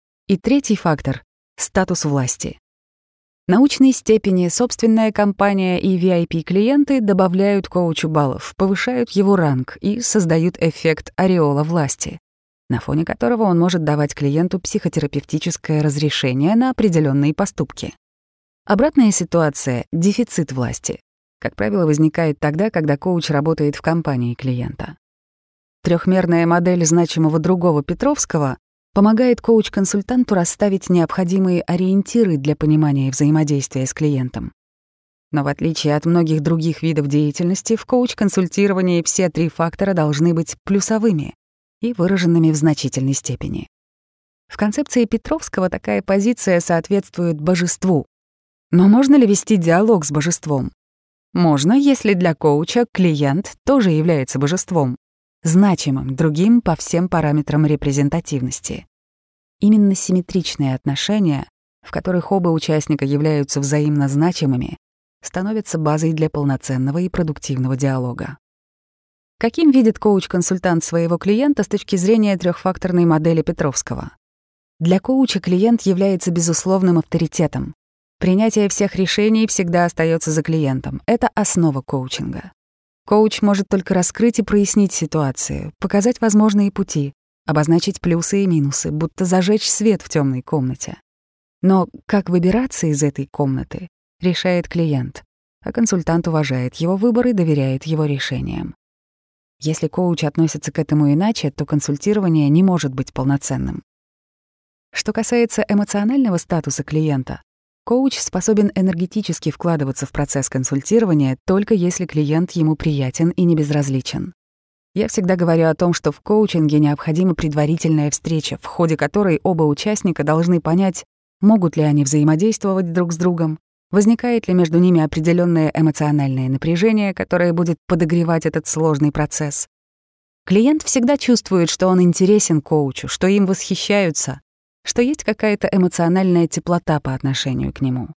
И третий фактор — статус власти. Научной степени, собственная компания и ви ай пи-клиенты добавляют коучу баллов, повышают его ранг и создают эффект ореола власти, на фоне которого он может давать клиенту психотерапевтическое разрешение на определенные поступки. Обратная ситуация — дефицит власти. Как правило, возникает тогда, когда коуч работает в компании клиента. Трехмерная модель значимого другого Петровского помогает коуч-консультанту расставить необходимые ориентиры для понимания взаимодействия с клиентом. Но в отличие от многих других видов деятельности, в коуч-консультировании все три фактора должны быть плюсовыми и выраженными в значительной степени. В концепции Петровского такая позиция соответствует божеству. Но можно ли вести диалог с божеством? Можно, если для коуча клиент тоже является божеством, значимым другим по всем параметрам репрезентативности. Именно симметричные отношения в которых оба участника являются взаимно значимыми, становятся базой для полноценного и продуктивного диалога. Каким видит коуч-консультант своего клиента с точки зрения трехфакторной модели Петровского? Для коуча клиент является безусловным авторитетом. Принятие всех решений всегда остается за клиентом. Это основа коучинга. Коуч может только раскрыть и прояснить ситуацию, показать возможные пути, обозначить плюсы и минусы, будто зажечь свет в темной комнате. Но как выбираться из этой комнаты, решает клиент, а консультант уважает его выбор и доверяет его решениям. Если коуч относится к этому иначе, то консультирование не может быть полноценным. Что касается эмоционального статуса клиента, коуч способен энергетически вкладываться в процесс консультирования только если клиент ему приятен и не безразличен. Я всегда говорю о том, что в коучинге необходима предварительная встреча, в ходе которой оба участника должны понять, могут ли они взаимодействовать друг с другом, возникает ли между ними определенное эмоциональное напряжение, которое будет подогревать этот сложный процесс. Клиент всегда чувствует, что он интересен коучу, что им восхищаются, что есть какая-то эмоциональная теплота по отношению к нему.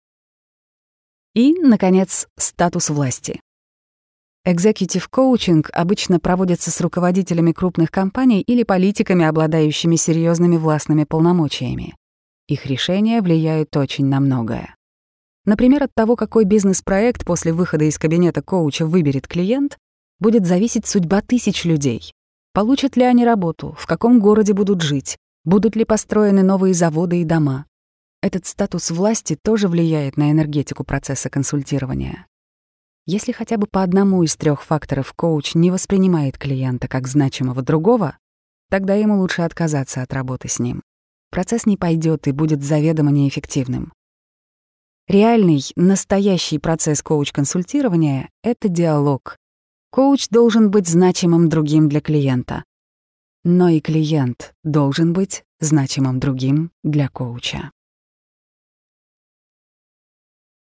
И, наконец, статус власти. Executive коучинг обычно проводится с руководителями крупных компаний или политиками, обладающими серьезными властными полномочиями. Их решения влияют очень на многое. Например, от того, какой бизнес-проект после выхода из кабинета коуча выберет клиент, будет зависеть судьба тысяч людей. Получат ли они работу, в каком городе будут жить, будут ли построены новые заводы и дома. Этот статус власти тоже влияет на энергетику процесса консультирования. Если хотя бы по одному из трех факторов коуч не воспринимает клиента как значимого другого, тогда ему лучше отказаться от работы с ним. Процесс не пойдет и будет заведомо неэффективным. Реальный, настоящий процесс коуч-консультирования — это диалог. Коуч должен быть значимым другим для клиента. Но и клиент должен быть значимым другим для коуча.